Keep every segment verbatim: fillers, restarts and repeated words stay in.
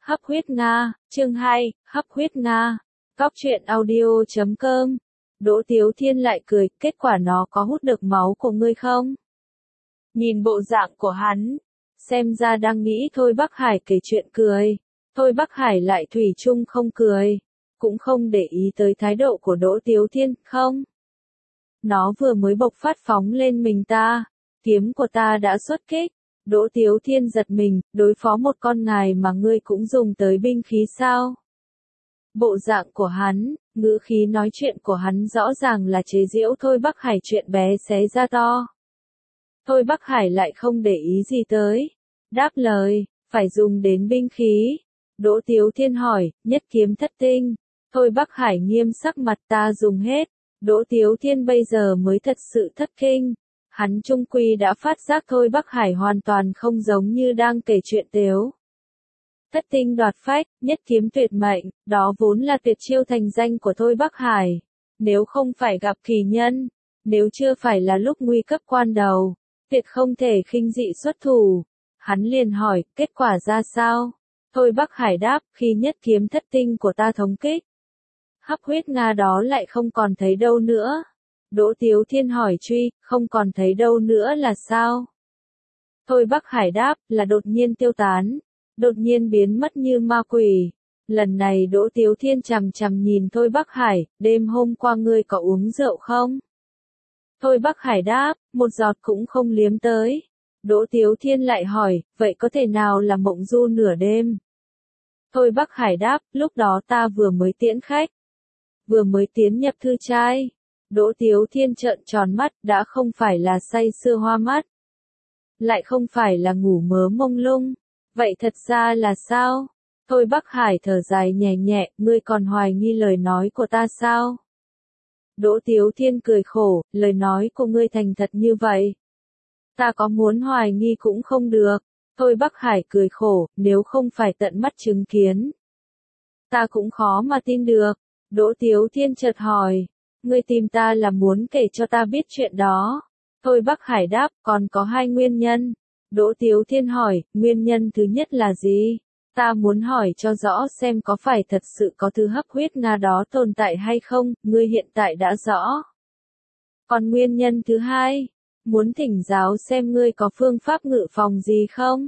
Hấp huyết Nga, chương hai, Hấp huyết Nga. Cóc truyện audio chấm com. Đỗ Tiếu Thiên lại cười, kết quả nó có hút được máu của ngươi không? Nhìn bộ dạng của hắn, xem ra đang nghĩ Thôi Bắc Hải kể chuyện cười. Thôi Bắc Hải lại thủy chung không cười, cũng không để ý tới thái độ của Đỗ Tiếu Thiên, không. Nó vừa mới bộc phát phóng lên mình ta, kiếm của ta đã xuất kích. Đỗ Tiếu Thiên giật mình, đối phó một con ngài mà ngươi cũng dùng tới binh khí sao? Bộ dạng của hắn, ngữ khí nói chuyện của hắn rõ ràng là chế giễu Thôi Bắc Hải chuyện bé xé ra to. Thôi Bắc Hải lại không để ý gì tới. Đáp lời, phải dùng đến binh khí. Đỗ Tiếu Thiên hỏi, nhất kiếm thất tinh. Thôi Bắc Hải nghiêm sắc mặt, ta dùng hết. Đỗ Tiếu Thiên bây giờ mới thật sự thất kinh. Hắn trung quy đã phát giác Thôi Bắc Hải hoàn toàn không giống như đang kể chuyện tếu. Thất tinh đoạt phách, nhất kiếm tuyệt mệnh, đó vốn là tuyệt chiêu thành danh của Thôi Bắc Hải. Nếu không phải gặp kỳ nhân, nếu chưa phải là lúc nguy cấp quan đầu, tuyệt không thể khinh dị xuất thủ. Hắn liền hỏi, kết quả ra sao? Thôi Bắc Hải đáp, khi nhất kiếm thất tinh của ta thống kích, hấp huyết Nga đó lại không còn thấy đâu nữa. Đỗ Tiếu Thiên hỏi truy, không còn thấy đâu nữa là sao? Thôi Bắc Hải đáp, là đột nhiên tiêu tán, đột nhiên biến mất như ma quỷ. Lần này Đỗ Tiếu Thiên chằm chằm nhìn Thôi Bắc Hải, đêm hôm qua ngươi có uống rượu không? Thôi Bắc Hải đáp, một giọt cũng không liếm tới. Đỗ Tiếu Thiên lại hỏi, vậy có thể nào là mộng du nửa đêm? Thôi Bắc Hải đáp, lúc đó ta vừa mới tiễn khách, vừa mới tiến nhập thư trai. Đỗ Tiếu Thiên trợn tròn mắt, đã không phải là say sưa hoa mắt, lại không phải là ngủ mớ mông lung. Vậy thật ra là sao? Thôi Bắc Hải thở dài nhẹ nhẹ, ngươi còn hoài nghi lời nói của ta sao? Đỗ Tiếu Thiên cười khổ, lời nói của ngươi thành thật như vậy, ta có muốn hoài nghi cũng không được. Thôi Bắc Hải cười khổ, nếu không phải tận mắt chứng kiến, ta cũng khó mà tin được. Đỗ Tiếu Thiên chợt hỏi, ngươi tìm ta là muốn kể cho ta biết chuyện đó. Thôi Bắc Hải đáp, còn có hai nguyên nhân. Đỗ Tiếu Thiên hỏi, nguyên nhân thứ nhất là gì? Ta muốn hỏi cho rõ xem có phải thật sự có thứ hấp huyết Nga đó tồn tại hay không, ngươi hiện tại đã rõ. Còn nguyên nhân thứ hai, muốn thỉnh giáo xem ngươi có phương pháp ngự phòng gì không?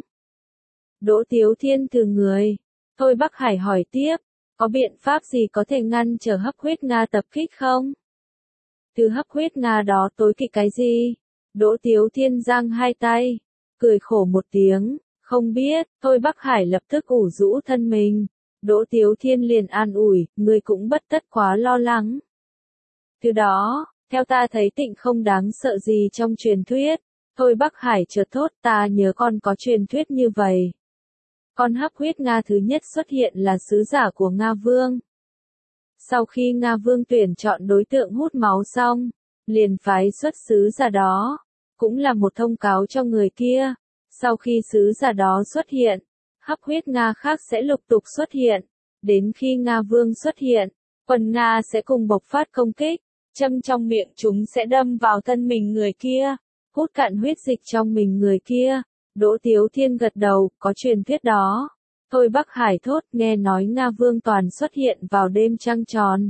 Đỗ Tiếu Thiên từ người. Thôi Bắc Hải hỏi tiếp, có biện pháp gì có thể ngăn trở hấp huyết Nga tập kích không? Thứ hấp huyết Nga đó tối kỵ cái gì? Đỗ Tiếu Thiên giang hai tay, cười khổ một tiếng, không biết. Thôi Bắc Hải lập tức ủ rũ thân mình. Đỗ Tiếu Thiên liền an ủi, ngươi cũng bất tất quá lo lắng. Từ đó, theo ta thấy tịnh không đáng sợ gì trong truyền thuyết. Thôi Bắc Hải chợt thốt, ta nhớ con có truyền thuyết như vậy. Con hấp huyết Nga thứ nhất xuất hiện là sứ giả của Nga Vương. Sau khi Nga Vương tuyển chọn đối tượng hút máu xong, liền phái xuất sứ giả đó, cũng là một thông cáo cho người kia. Sau khi sứ giả đó xuất hiện, hấp huyết Nga khác sẽ lục tục xuất hiện. Đến khi Nga Vương xuất hiện, quân Nga sẽ cùng bộc phát công kích, châm trong miệng chúng sẽ đâm vào thân mình người kia, hút cạn huyết dịch trong mình người kia. Đỗ Tiếu Thiên gật đầu, có truyền thuyết đó. Thôi Bắc Hải thốt, nghe nói Nga Vương toàn xuất hiện vào đêm trăng tròn.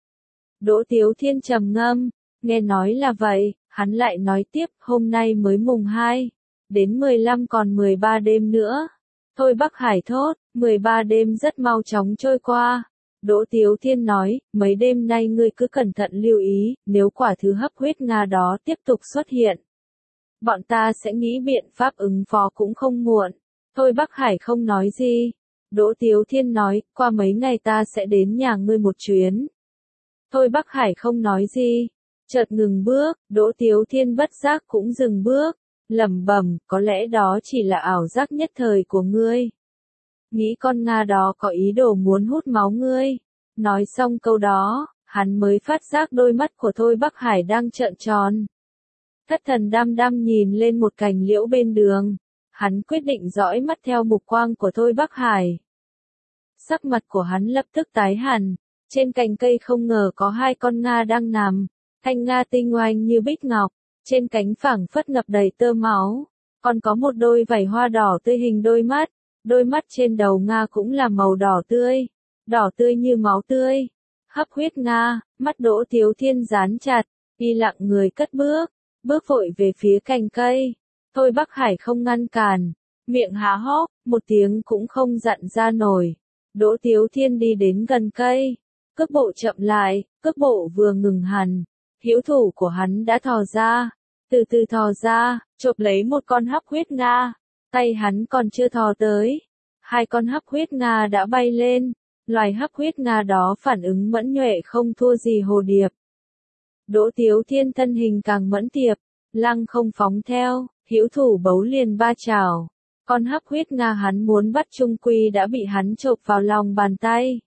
Đỗ Tiếu Thiên trầm ngâm, nghe nói là vậy, hắn lại nói tiếp, hôm nay mới mùng hai, đến mười lăm còn mười ba đêm nữa. Thôi Bắc Hải thốt, mười ba đêm rất mau chóng trôi qua. Đỗ Tiếu Thiên nói, mấy đêm nay ngươi cứ cẩn thận lưu ý, nếu quả thứ hấp huyết Nga đó tiếp tục xuất hiện, bọn ta sẽ nghĩ biện pháp ứng phó cũng không muộn. Thôi Bắc Hải không nói gì. Đỗ Tiếu Thiên nói, qua mấy ngày ta sẽ đến nhà ngươi một chuyến. Thôi Bắc Hải không nói gì, chợt ngừng bước. Đỗ Tiếu Thiên bất giác cũng dừng bước, lẩm bẩm, có lẽ đó chỉ là ảo giác nhất thời của ngươi. Nghĩ con Nga đó có ý đồ muốn hút máu ngươi. Nói xong câu đó, hắn mới phát giác đôi mắt của Thôi Bắc Hải đang trợn tròn. Thất thần đăm đăm nhìn lên một cành liễu bên đường, hắn quyết định dõi mắt theo mục quang của Thôi Bắc Hải. Sắc mặt của hắn lập tức tái hẳn, trên cành cây không ngờ có hai con Nga đang nằm, thanh Nga tinh oanh như bích ngọc, trên cánh phẳng phất ngập đầy tơ máu, còn có một đôi vảy hoa đỏ tươi hình đôi mắt, Đôi mắt trên đầu Nga cũng là màu đỏ tươi, đỏ tươi như máu tươi. Hấp huyết Nga, mắt Đỗ Tiếu Thiên dán chặt, y lặng người cất bước, bước vội về phía cành cây. Thôi Bắc Hải không ngăn cản, miệng há hốc, một tiếng cũng không dặn ra nổi. Đỗ Tiếu Thiên đi đến gần cây, cước bộ chậm lại, cước bộ vừa ngừng hẳn, hữu thủ của hắn đã thò ra, từ từ thò ra, chộp lấy một con hấp huyết Nga, tay hắn còn chưa thò tới, hai con hấp huyết Nga đã bay lên, loài hấp huyết Nga đó phản ứng mẫn nhuệ không thua gì hồ điệp. Đỗ Tiếu Thiên thân hình càng mẫn tiệp, lăng không phóng theo, hữu thủ bấu liền ba chảo. Con hấp huyết Nga hắn muốn bắt chung quy đã bị hắn chộp vào lòng bàn tay.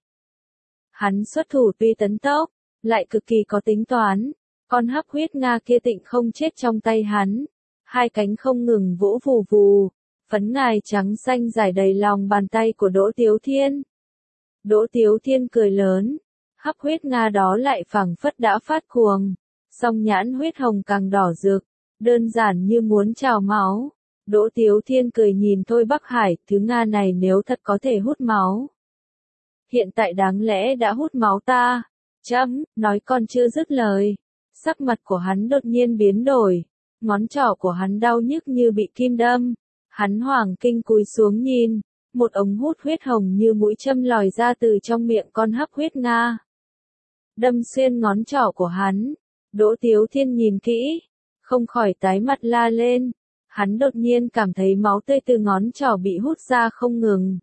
Hắn xuất thủ tuy tấn tốc, lại cực kỳ có tính toán. Con hấp huyết Nga kia tịnh không chết trong tay hắn. Hai cánh không ngừng vỗ vù vù, phấn ngài trắng xanh rải đầy lòng bàn tay của Đỗ Tiếu Thiên. Đỗ Tiếu Thiên cười lớn, hấp huyết Nga đó lại phảng phất đã phát cuồng. Song nhãn huyết hồng càng đỏ rực, đơn giản như muốn trào máu. Đỗ Tiếu Thiên cười nhìn Thôi Bắc Hải, thứ Nga này nếu thật có thể hút máu. Hiện tại đáng lẽ đã hút máu ta. Chấm, nói còn chưa dứt lời. Sắc mặt của hắn đột nhiên biến đổi. Ngón trỏ của hắn đau nhức như bị kim đâm. Hắn hoảng kinh cúi xuống nhìn. Một ống hút huyết hồng như mũi châm lòi ra từ trong miệng con hấp huyết Nga. Đâm xuyên ngón trỏ của hắn. Đỗ Tiếu Thiên nhìn kỹ. Không khỏi tái mặt la lên. Hắn đột nhiên cảm thấy máu tươi từ ngón trỏ bị hút ra không ngừng.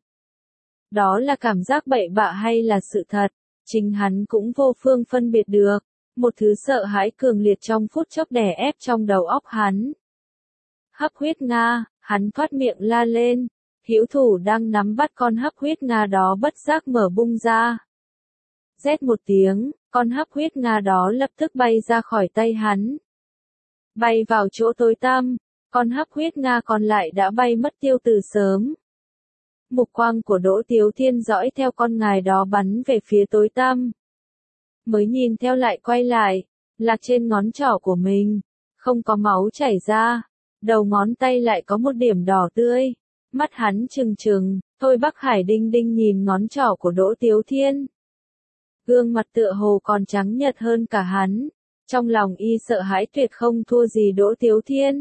Đó là cảm giác bậy bạ hay là sự thật, chính hắn cũng vô phương phân biệt được. Một thứ sợ hãi cường liệt trong phút chốc đè ép trong đầu óc hắn. Hấp huyết Nga, hắn thoát miệng la lên. Hữu thủ đang nắm bắt con hấp huyết Nga đó bất giác mở bung ra. Rét một tiếng, con hấp huyết Nga đó lập tức bay ra khỏi tay hắn. Bay vào chỗ tối tăm. Con hấp huyết Nga còn lại đã bay mất tiêu từ sớm. Mục quang của Đỗ Tiếu Thiên dõi theo con ngài đó bắn về phía tối tăm. Mới nhìn theo lại quay lại, lạc trên ngón trỏ của mình, không có máu chảy ra, đầu ngón tay lại có một điểm đỏ tươi. Mắt hắn trừng trừng, Thôi Bắc Hải đinh đinh nhìn ngón trỏ của Đỗ Tiếu Thiên. Gương mặt tựa hồ còn trắng nhợt hơn cả hắn, trong lòng y sợ hãi tuyệt không thua gì Đỗ Tiếu Thiên.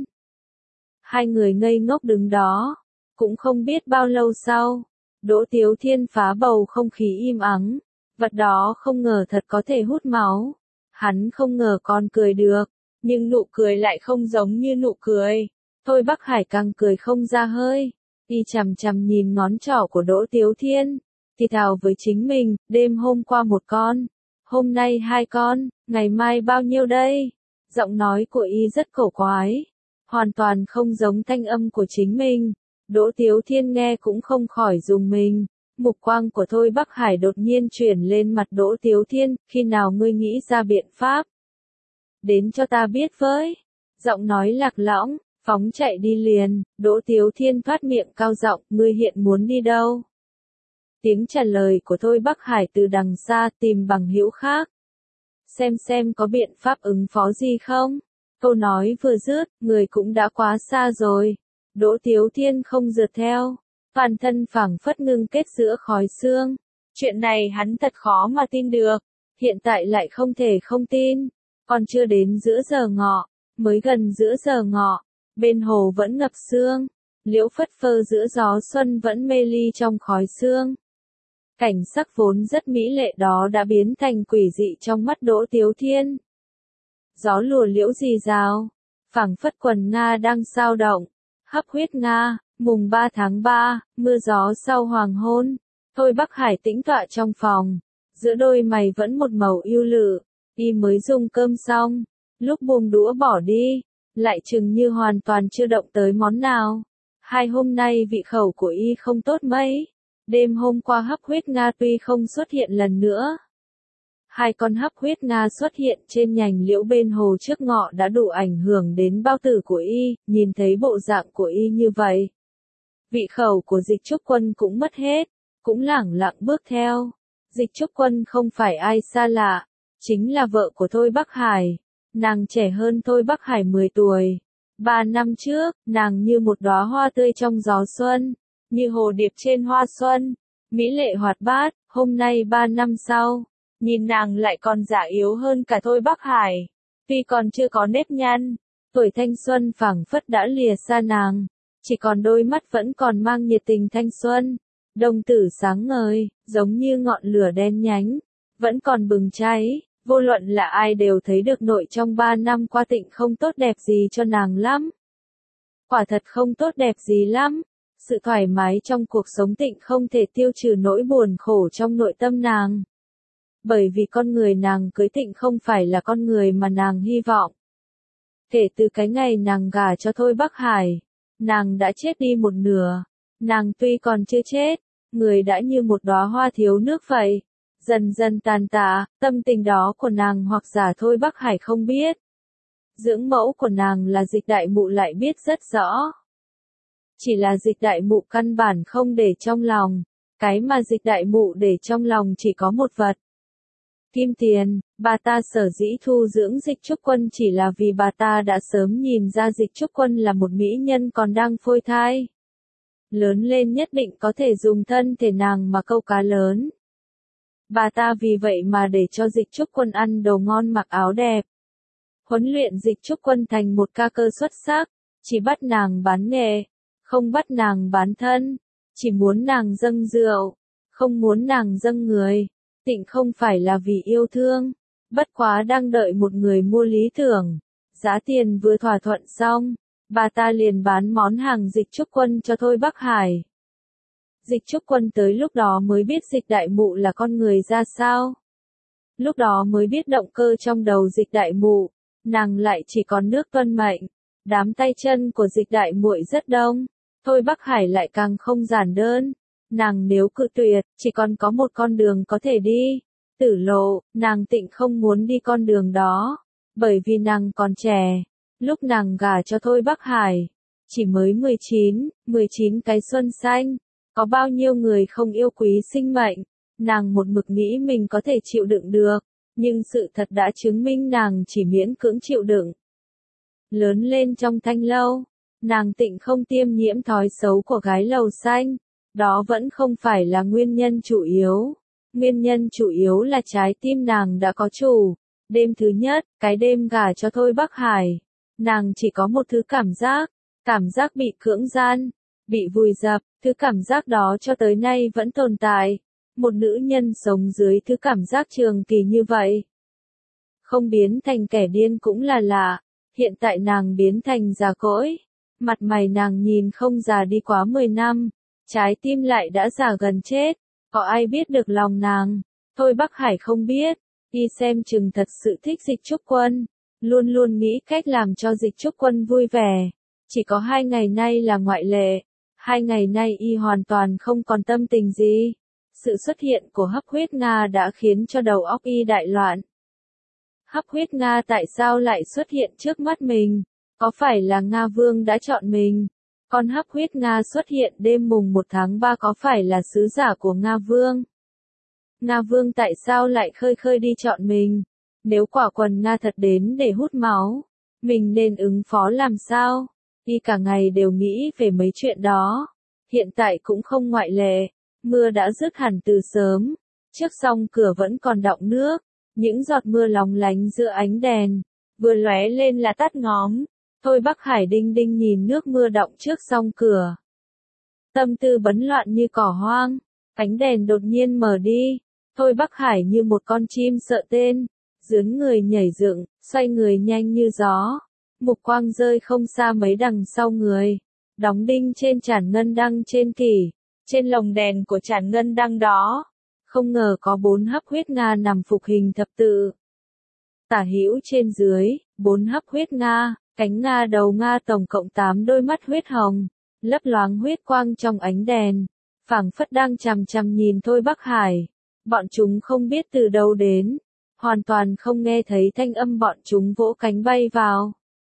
Hai người ngây ngốc đứng đó, cũng không biết bao lâu sau, Đỗ Tiếu Thiên phá bầu không khí im ắng, vật đó không ngờ thật có thể hút máu. Hắn không ngờ còn cười được, nhưng nụ cười lại không giống như nụ cười. Thôi Bắc Hải càng cười không ra hơi, y chằm chằm nhìn ngón trỏ của Đỗ Tiếu Thiên, thì thào với chính mình, đêm hôm qua một con, hôm nay hai con, ngày mai bao nhiêu đây? Giọng nói của y rất cổ quái. Hoàn toàn không giống thanh âm của chính mình. Đỗ Tiếu Thiên nghe cũng không khỏi rùng mình. Mục quang của Thôi Bắc Hải đột nhiên chuyển lên mặt Đỗ Tiếu Thiên, khi nào ngươi nghĩ ra biện pháp? Đến cho ta biết với. Giọng nói lạc lõng, phóng chạy đi liền. Đỗ Tiếu Thiên thoát miệng cao giọng, ngươi hiện muốn đi đâu? Tiếng trả lời của Thôi Bắc Hải từ đằng xa tìm bằng hữu khác. Xem xem có biện pháp ứng phó gì không? Câu nói vừa dứt, người cũng đã quá xa rồi. Đỗ Tiếu Thiên không rượt theo. Toàn thân phảng phất ngưng kết giữa khói xương. Chuyện này hắn thật khó mà tin được. Hiện tại lại không thể không tin. Còn chưa đến giữa giờ ngọ. Mới gần giữa giờ ngọ. Bên hồ vẫn ngập sương. Liễu phất phơ giữa gió xuân vẫn mê ly trong khói sương. Cảnh sắc vốn rất mỹ lệ đó đã biến thành quỷ dị trong mắt Đỗ Tiếu Thiên. Gió lùa liễu rì rào, phảng phất quần Nga đang sao động. Hấp huyết Nga, mùng ba tháng ba, mưa gió sau hoàng hôn. Thôi Bắc Hải tĩnh tọa trong phòng, giữa đôi mày vẫn một màu ưu lự. Y mới dùng cơm xong, lúc buông đũa bỏ đi, lại chừng như hoàn toàn chưa động tới món nào. Hai hôm nay vị khẩu của y không tốt mấy. Đêm hôm qua hấp huyết Nga tuy không xuất hiện lần nữa. Hai con hấp huyết Nga xuất hiện trên nhành liễu bên hồ trước ngọ đã đủ ảnh hưởng đến bao tử của y, nhìn thấy bộ dạng của y như vậy. Vị khẩu của Dịch Trúc Quân cũng mất hết, cũng lẳng lặng bước theo. Dịch Trúc Quân không phải ai xa lạ, chính là vợ của Thôi Bắc Hải. Nàng trẻ hơn Thôi Bắc Hải mười tuổi. Ba năm trước, nàng như một đóa hoa tươi trong gió xuân. như hồ điệp trên hoa xuân, mỹ lệ hoạt bát. Hôm nay ba năm sau, nhìn nàng lại còn già yếu hơn cả Thôi Bắc Hải. Tuy còn chưa có nếp nhăn, tuổi thanh xuân phảng phất đã lìa xa nàng, chỉ còn đôi mắt vẫn còn mang nhiệt tình thanh xuân, đồng tử sáng ngời, giống như ngọn lửa đen nhánh, vẫn còn bừng cháy. Vô luận là ai đều thấy được nội trong ba năm qua Tịnh không tốt đẹp gì cho nàng lắm. Quả thật không tốt đẹp gì lắm. Sự thoải mái trong cuộc sống Tịnh không thể tiêu trừ nỗi buồn khổ trong nội tâm nàng. Bởi vì con người nàng cưới Tịnh không phải là con người mà nàng hy vọng. Kể từ cái ngày nàng gả cho Thôi Bắc Hải, nàng đã chết đi một nửa. Nàng tuy còn chưa chết, người đã như một đóa hoa thiếu nước vậy. Dần dần tàn tạ, tâm tình đó của nàng hoặc giả Thôi Bắc Hải không biết. Dưỡng mẫu của nàng là Dịch Đại Mụ lại biết rất rõ. Chỉ là Dịch Đại Mụ căn bản không để trong lòng, cái mà Dịch Đại Mụ để trong lòng chỉ có một vật. Kim tiền. Bà ta sở dĩ thu dưỡng Dịch Trúc Quân chỉ là vì bà ta đã sớm nhìn ra Dịch Trúc Quân là một mỹ nhân còn đang phôi thai. Lớn lên nhất định có thể dùng thân thể nàng mà câu cá lớn. Bà ta vì vậy mà để cho Dịch Trúc Quân ăn đồ ngon mặc áo đẹp. Huấn luyện Dịch Trúc Quân thành một ca cơ xuất sắc, chỉ bắt nàng bán nghề, không bắt nàng bán thân, chỉ muốn nàng dâng rượu, không muốn nàng dâng người. Tịnh không phải là vì yêu thương, bất quá đang đợi một người mua lý tưởng. Giá tiền vừa thỏa thuận xong, bà ta liền bán món hàng Dịch Trúc Quân cho Thôi Bắc Hải. Dịch Trúc Quân tới lúc đó mới biết Dịch Đại Mụ là con người ra sao. Lúc đó mới biết động cơ trong đầu Dịch Đại Mụ, nàng lại chỉ còn nước tuân mệnh. Đám tay chân của Dịch Đại Muội rất đông, Thôi Bắc Hải lại càng không giản đơn. Nàng nếu cự tuyệt, chỉ còn có một con đường có thể đi, tử lộ. Nàng Tịnh không muốn đi con đường đó, bởi vì nàng còn trẻ. Lúc nàng gả cho Thôi Bắc Hải, chỉ mới mười chín, mười chín cái xuân xanh. Có bao nhiêu người không yêu quý sinh mệnh, nàng một mực nghĩ mình có thể chịu đựng được, nhưng sự thật đã chứng minh nàng chỉ miễn cưỡng chịu đựng. Lớn lên trong thanh lâu, nàng Tịnh không tiêm nhiễm thói xấu của gái lầu xanh, đó vẫn không phải là nguyên nhân chủ yếu. Nguyên nhân chủ yếu là trái tim nàng đã có chủ. Đêm thứ nhất, cái đêm gả cho Thôi Bắc Hải, nàng chỉ có một thứ cảm giác, cảm giác bị cưỡng gian, bị vùi dập. Thứ cảm giác đó cho tới nay vẫn tồn tại. Một nữ nhân sống dưới thứ cảm giác trường kỳ như vậy, không biến thành kẻ điên cũng là lạ. Hiện tại nàng biến thành già cỗi, mặt mày nàng nhìn không già đi quá mười năm, trái tim lại đã già gần chết. Có ai biết được lòng nàng? Thôi Bắc Hải không biết. Y xem chừng thật sự thích Dịch Trúc Quân, luôn luôn nghĩ cách làm cho Dịch Trúc Quân vui vẻ. Chỉ có hai ngày nay là ngoại lệ. Hai ngày nay y hoàn toàn không còn tâm tình gì. Sự xuất hiện của Hấp Huyết Nga đã khiến cho đầu óc y đại loạn. Hấp Huyết Nga tại sao lại xuất hiện trước mắt mình? Có phải là Nga Vương đã chọn mình? Con Hấp Huyết Nga xuất hiện đêm mùng một tháng ba có phải là sứ giả của Nga Vương? Nga Vương tại sao lại khơi khơi đi chọn mình? Nếu quả quần Nga thật đến để hút máu, mình nên ứng phó làm sao? Y cả ngày đều nghĩ về mấy chuyện đó. Hiện tại cũng không ngoại lệ. Mưa đã dứt hẳn từ sớm. Trước song cửa vẫn còn đọng nước. Những giọt mưa lóng lánh giữa ánh đèn, vừa lóe lên là tắt ngóm. Thôi Bắc Hải đinh đinh nhìn nước mưa đọng trước song cửa. Tâm tư bấn loạn như cỏ hoang. Ánh đèn đột nhiên mở đi. Thôi Bắc Hải như một con chim sợ tên, dướn người nhảy dựng, xoay người nhanh như gió. Mục quang rơi không xa mấy đằng sau người, đóng đinh trên chản ngân đăng trên kỷ, trên lồng đèn của chản ngân đăng đó. Không ngờ có bốn hấp huyết Nga nằm phục hình thập tự. Tả hữu trên dưới, bốn hấp huyết Nga, cánh Nga đầu Nga tổng cộng tám đôi mắt huyết hồng, lấp loáng huyết quang trong ánh đèn, phảng phất đang chằm chằm nhìn Thôi Bắc Hải. Bọn chúng không biết từ đâu đến, hoàn toàn không nghe thấy thanh âm bọn chúng vỗ cánh bay vào.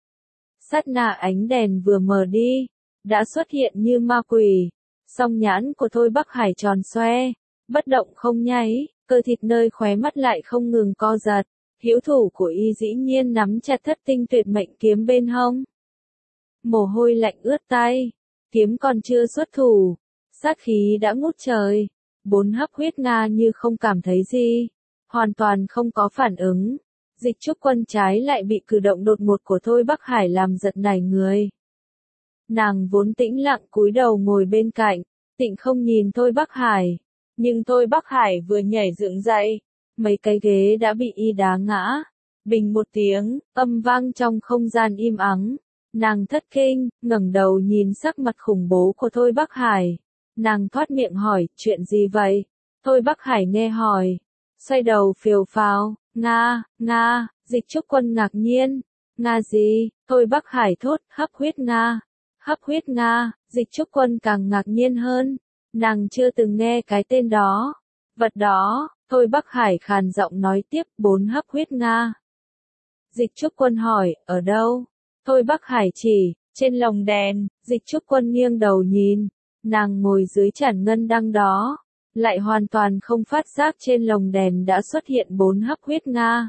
Sát na ánh đèn vừa mở đi, đã xuất hiện như ma quỷ. Song nhãn của Thôi Bắc Hải tròn xoe, bất động không nháy, cơ thịt nơi khóe mắt lại không ngừng co giật. Hữu thủ của y dĩ nhiên nắm chặt thất tinh tuyệt mệnh kiếm bên hông. Mồ hôi lạnh ướt tay, kiếm còn chưa xuất thủ, sát khí đã ngút trời. Bốn hấp huyết Nga như không cảm thấy gì, hoàn toàn không có phản ứng. Dịch Trúc Quân trái lại bị cử động đột ngột của Thôi Bắc Hải làm giật nảy người. Nàng vốn tĩnh lặng cúi đầu ngồi bên cạnh, tịnh không nhìn Thôi Bắc Hải. Nhưng Thôi Bắc Hải vừa nhảy dựng dậy, mấy cái ghế đã bị y đá ngã. Bình một tiếng, âm vang trong không gian im ắng. Nàng thất kinh, ngẩng đầu nhìn sắc mặt khủng bố của Thôi Bắc Hải. Nàng thoát miệng hỏi, chuyện gì vậy? Thôi Bắc Hải nghe hỏi, xoay đầu phiều phào, Nga, Nga, Dịch Trúc Quân ngạc nhiên. Nga gì? Thôi Bắc Hải thốt, hấp huyết Nga. Hấp huyết Nga, Dịch Trúc Quân càng ngạc nhiên hơn. Nàng chưa từng nghe cái tên đó. Vật đó, Thôi Bắc Hải khàn giọng nói tiếp, bốn hấp huyết Nga. Dịch Trúc Quân hỏi, ở đâu? Thôi Bắc Hải chỉ, trên lồng đèn. Dịch Trúc Quân nghiêng đầu nhìn, nàng ngồi dưới chản ngân đăng đó, lại hoàn toàn không phát giác trên lồng đèn đã xuất hiện bốn hấp huyết Nga.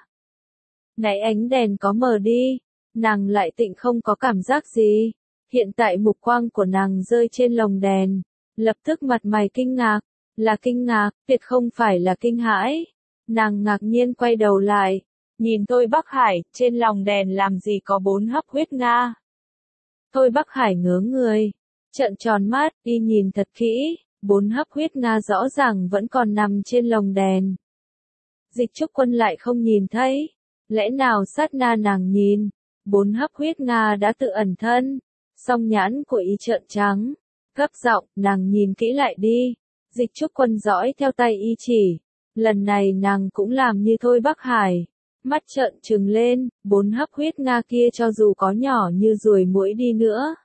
Nãy ánh đèn có mờ đi, nàng lại tịnh không có cảm giác gì. Hiện tại mục quang của nàng rơi trên lồng đèn, lập tức mặt mày kinh ngạc, là kinh ngạc, tuyệt không phải là kinh hãi. Nàng ngạc nhiên quay đầu lại, nhìn Thôi Bắc Hải, trên lồng đèn làm gì có bốn hấp huyết Nga. Thôi Bắc Hải ngớ người, trợn tròn mắt, đi nhìn thật kỹ, bốn hấp huyết Nga rõ ràng vẫn còn nằm trên lồng đèn. Dịch Trúc Quân lại không nhìn thấy, lẽ nào sát na nàng nhìn, bốn hấp huyết Nga đã tự ẩn thân. Song nhãn của y trợn trắng, gấp giọng, nàng nhìn kỹ lại đi. Dịch Trúc Quân dõi theo tay y chỉ, lần này nàng cũng làm như Thôi Bắc Hải, mắt trợn trừng lên, bốn hấp huyết Nga kia cho dù có nhỏ như ruồi muỗi đi nữa,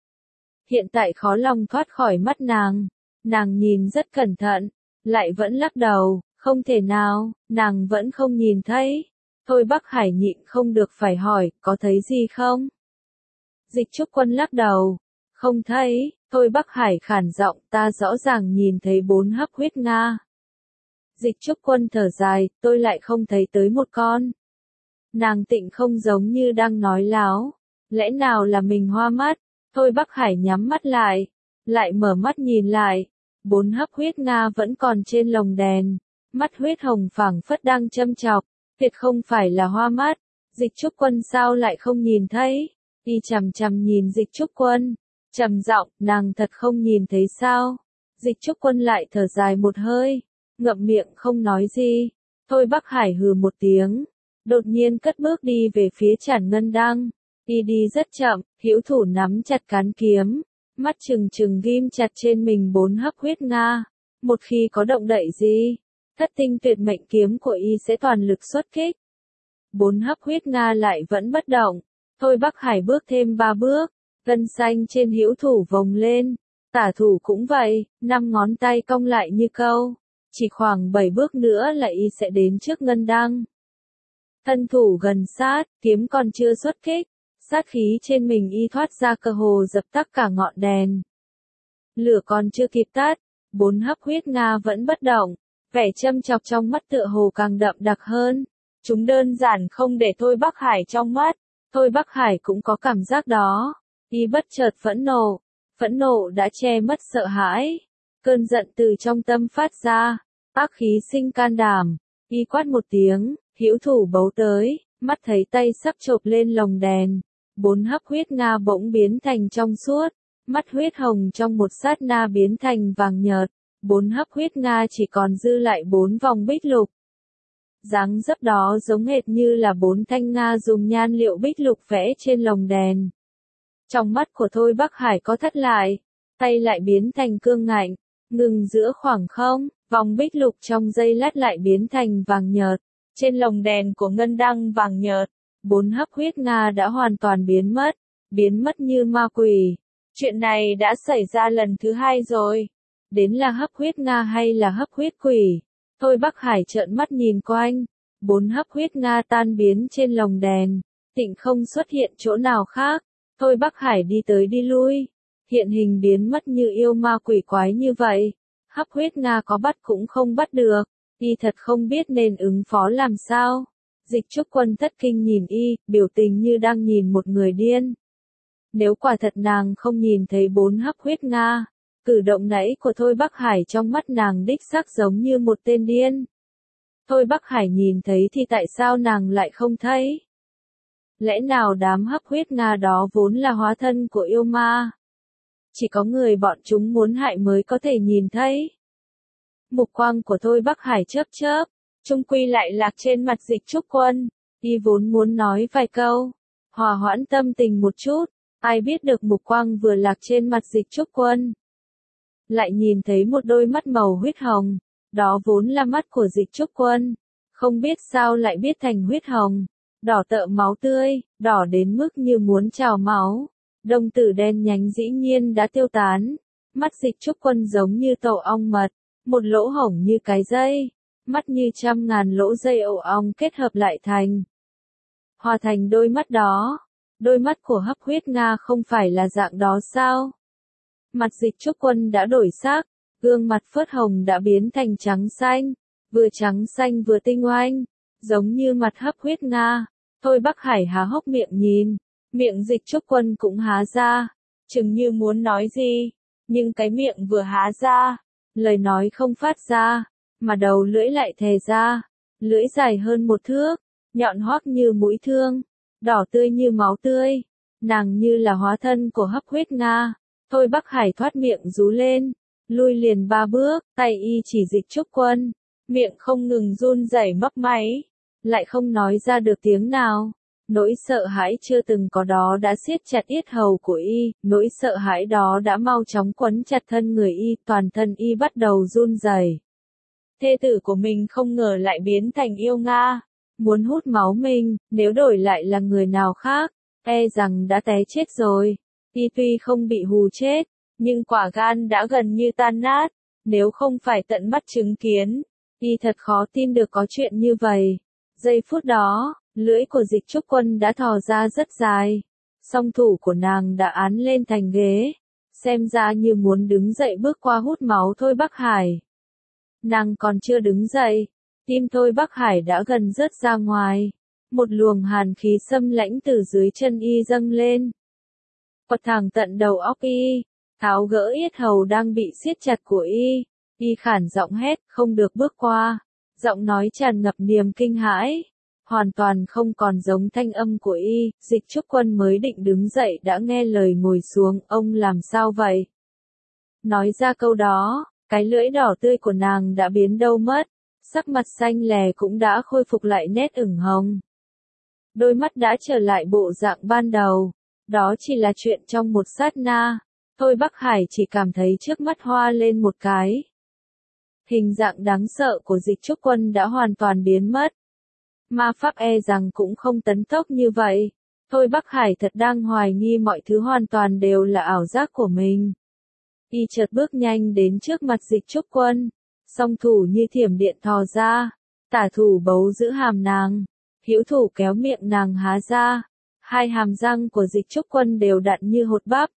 hiện tại khó lòng thoát khỏi mắt nàng. Nàng nhìn rất cẩn thận, lại vẫn lắc đầu, không thể nào, nàng vẫn không nhìn thấy. Thôi Bắc Hải nhịn không được phải hỏi, có thấy gì không? Dịch Trúc Quân lắc đầu, không thấy. Thôi Bắc Hải khản giọng, ta rõ ràng nhìn thấy bốn hấp huyết Nga. Dịch Trúc Quân thở dài, tôi lại không thấy tới một con. Nàng tịnh không giống như đang nói láo, lẽ nào là mình hoa mắt? Thôi Bắc Hải nhắm mắt lại, lại mở mắt nhìn lại, bốn hấp huyết Nga vẫn còn trên lồng đèn, mắt huyết hồng phảng phất đang châm chọc, tuyệt không phải là hoa mắt. Dịch Trúc Quân sao lại không nhìn thấy? Y chằm chằm nhìn Dịch Trúc Quân, trầm giọng, nàng thật không nhìn thấy sao? Dịch Trúc Quân lại thở dài một hơi, ngậm miệng không nói gì. Thôi Bắc Hải hừ một tiếng, đột nhiên cất bước đi về phía chản ngân đăng. Y đi rất chậm, hữu thủ nắm chặt cán kiếm, mắt trừng trừng ghim chặt trên mình bốn hấp huyết Nga. Một khi có động đậy gì, thất tinh tuyệt mệnh kiếm của y sẽ toàn lực xuất kích. Bốn hấp huyết Nga lại vẫn bất động. Thôi Bắc Hải bước thêm ba bước, gân xanh trên hữu thủ vồng lên, tả thủ cũng vậy, năm ngón tay cong lại như câu, chỉ khoảng bảy bước nữa là y sẽ đến trước ngân đăng. Thân thủ gần sát, kiếm còn chưa xuất kích, sát khí trên mình y thoát ra cơ hồ dập tắt cả ngọn đèn. Lửa còn chưa kịp tắt, bốn hấp huyết Nga vẫn bất động, vẻ châm chọc trong mắt tựa hồ càng đậm đặc hơn. Chúng đơn giản không để Thôi Bắc Hải trong mắt. Thôi Bắc Hải cũng có cảm giác đó. Y bất chợt phẫn nộ. Phẫn nộ đã che mất sợ hãi. Cơn giận từ trong tâm phát ra. Ác khí sinh can đảm. Y quát một tiếng, hữu thủ bấu tới, mắt thấy tay sắp chộp lên lồng đèn. Bốn hấp huyết Nga bỗng biến thành trong suốt. Mắt huyết hồng trong một sát na biến thành vàng nhợt. Bốn hấp huyết Nga chỉ còn dư lại bốn vòng bích lục. Dáng dấp đó giống hệt như là bốn thanh Nga dùng nhan liệu bích lục vẽ trên lồng đèn. Trong mắt của Thôi Bắc Hải có thất lại, tay lại biến thành cương ngạnh, ngừng giữa khoảng không, vòng bích lục trong giây lát lại biến thành vàng nhợt. Trên lồng đèn của ngân đăng vàng nhợt, bốn hấp huyết Nga đã hoàn toàn biến mất, biến mất như ma quỷ. Chuyện này đã xảy ra lần thứ hai rồi. Đến là hấp huyết Nga hay là hấp huyết quỷ? Thôi Bắc Hải trợn mắt nhìn quanh, bốn hấp huyết Nga tan biến trên lồng đèn, tịnh không xuất hiện chỗ nào khác. Thôi Bắc Hải đi tới đi lui, hiện hình biến mất như yêu ma quỷ quái như vậy. Hấp huyết Nga có bắt cũng không bắt được, y thật không biết nên ứng phó làm sao. Dịch Trúc Quân thất kinh nhìn y, biểu tình như đang nhìn một người điên. Nếu quả thật nàng không nhìn thấy bốn hấp huyết Nga, Cử động nãy của Thôi Bắc Hải trong mắt nàng đích xác giống như một tên điên. Thôi Bắc Hải nhìn thấy thì tại sao nàng lại không thấy? Lẽ nào đám hấp huyết Nga đó vốn là hóa thân của yêu ma? Chỉ có người bọn chúng muốn hại mới có thể nhìn thấy. Mục quang của Thôi Bắc Hải chớp chớp, chung quy lại lạc trên mặt Dịch Trúc Quân. Y vốn muốn nói vài câu, hòa hoãn tâm tình một chút, ai biết được mục quang vừa lạc trên mặt Dịch Trúc Quân. Lại nhìn thấy một đôi mắt màu huyết hồng, đó vốn là mắt của Dịch Trúc Quân, không biết sao lại biết thành huyết hồng, đỏ tợ máu tươi, đỏ đến mức như muốn trào máu. Đồng tử đen nhánh dĩ nhiên đã tiêu tán, mắt Dịch Trúc Quân giống như tổ ong mật, một lỗ hổng như cái dây, mắt như trăm ngàn lỗ dây ổ ong kết hợp lại thành. Hòa thành đôi mắt đó, đôi mắt của hấp huyết Nga không phải là dạng đó sao? Mặt Dịch Trúc Quân đã đổi sắc, gương mặt phớt hồng đã biến thành trắng xanh, vừa trắng xanh vừa tinh oanh, giống như mặt hấp huyết Nga. Thôi Bắc Hải há hốc miệng nhìn, miệng Dịch Trúc Quân cũng há ra, chừng như muốn nói gì, nhưng cái miệng vừa há ra, lời nói không phát ra, mà đầu lưỡi lại thè ra, lưỡi dài hơn một thước, nhọn hoắt như mũi thương, đỏ tươi như máu tươi, nàng như là hóa thân của hấp huyết Nga. Thôi Bắc Hải thoát miệng rú lên, lui liền ba bước, tay y chỉ Dịch Trúc Quân, miệng không ngừng run rẩy mấp máy, lại không nói ra được tiếng nào. Nỗi sợ hãi chưa từng có đó đã siết chặt yết hầu của y, nỗi sợ hãi đó đã mau chóng quấn chặt thân người y, toàn thân y bắt đầu run rẩy. Thê tử của mình không ngờ lại biến thành yêu Nga, muốn hút máu mình, nếu đổi lại là người nào khác, e rằng đã té chết rồi. Y tuy không bị hù chết, nhưng quả gan đã gần như tan nát, nếu không phải tận mắt chứng kiến, y thật khó tin được có chuyện như vậy. Giây phút đó, lưỡi của Dịch Trúc Quân đã thò ra rất dài, song thủ của nàng đã án lên thành ghế, xem ra như muốn đứng dậy bước qua hút máu Thôi Bắc Hải. Nàng còn chưa đứng dậy, tim Thôi Bắc Hải đã gần rớt ra ngoài, một luồng hàn khí xâm lãnh từ dưới chân y dâng lên, quật thẳng tận đầu óc y, tháo gỡ yết hầu đang bị siết chặt của y. Y khản giọng hét, không được bước qua. Giọng nói tràn ngập niềm kinh hãi, hoàn toàn không còn giống thanh âm của y. Dịch Trúc Quân mới định đứng dậy đã nghe lời ngồi xuống, ông làm sao vậy? Nói ra câu đó, cái lưỡi đỏ tươi của nàng đã biến đâu mất, sắc mặt xanh lè cũng đã khôi phục lại nét ửng hồng. Đôi mắt đã trở lại bộ dạng ban đầu, đó chỉ là chuyện trong một sát na. Thôi Bắc Hải chỉ cảm thấy trước mắt hoa lên một cái. Hình dạng đáng sợ của Dịch Trúc Quân đã hoàn toàn biến mất. Ma pháp e rằng cũng không tấn tốc như vậy. Thôi Bắc Hải thật đang hoài nghi mọi thứ hoàn toàn đều là ảo giác của mình. Y chợt bước nhanh đến trước mặt Dịch Trúc Quân, song thủ như thiểm điện thò ra, tả thủ bấu giữ hàm nàng, hữu thủ kéo miệng nàng há ra, hai hàm răng của Dịch Trúc Quân đều đặn như hột bắp.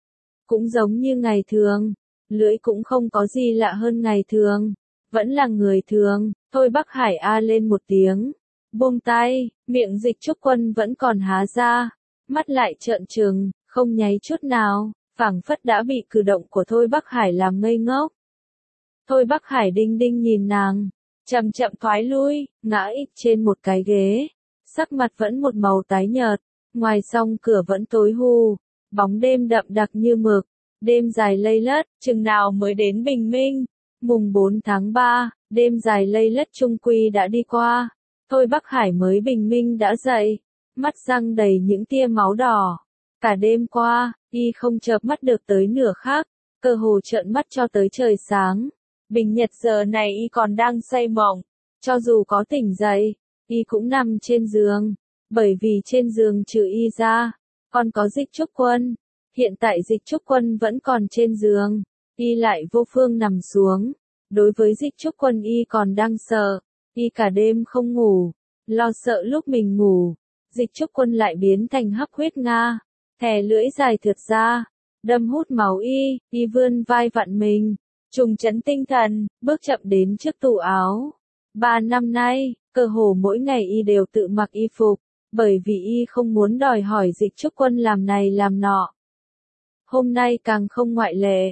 Cũng giống như ngày thường, lưỡi cũng không có gì lạ hơn ngày thường, vẫn là người thường. Thôi Bắc Hải a lên một tiếng, buông tay, miệng Dịch Trúc Quân vẫn còn há ra, mắt lại trợn trừng, không nháy chút nào, phảng phất đã bị cử động của Thôi Bắc Hải làm ngây ngốc. Thôi Bắc Hải đinh đinh nhìn nàng, chậm chậm thoái lui, ngã ịch trên một cái ghế, sắc mặt vẫn một màu tái nhợt, ngoài song cửa vẫn tối hù, bóng đêm đậm đặc như mực, đêm dài lây lất, chừng nào mới đến bình minh. Mùng bốn tháng ba, đêm dài lây lất trung quy đã đi qua, Thôi Bắc Hải mới bình minh đã dậy, mắt răng đầy những tia máu đỏ. Cả đêm qua, y không chợp mắt được tới nửa khắc, cơ hồ trợn mắt cho tới trời sáng. Bình nhật giờ này y còn đang say mộng, cho dù có tỉnh dậy, y cũng nằm trên giường, bởi vì trên giường trừ y ra, còn có Dịch Trúc Quân. Hiện tại Dịch Trúc Quân vẫn còn trên giường, y lại vô phương nằm xuống. Đối với Dịch Trúc Quân y còn đang sợ, y cả đêm không ngủ, lo sợ lúc mình ngủ, Dịch Trúc Quân lại biến thành hấp huyết Nga, thè lưỡi dài thượt ra, đâm hút máu y, y vươn vai vặn mình, trùng trấn tinh thần, bước chậm đến trước tủ áo. Ba năm nay, cơ hồ mỗi ngày y đều tự mặc y phục, bởi vì y không muốn đòi hỏi Dịch Trúc Quân làm này làm nọ. Hôm nay càng không ngoại lệ,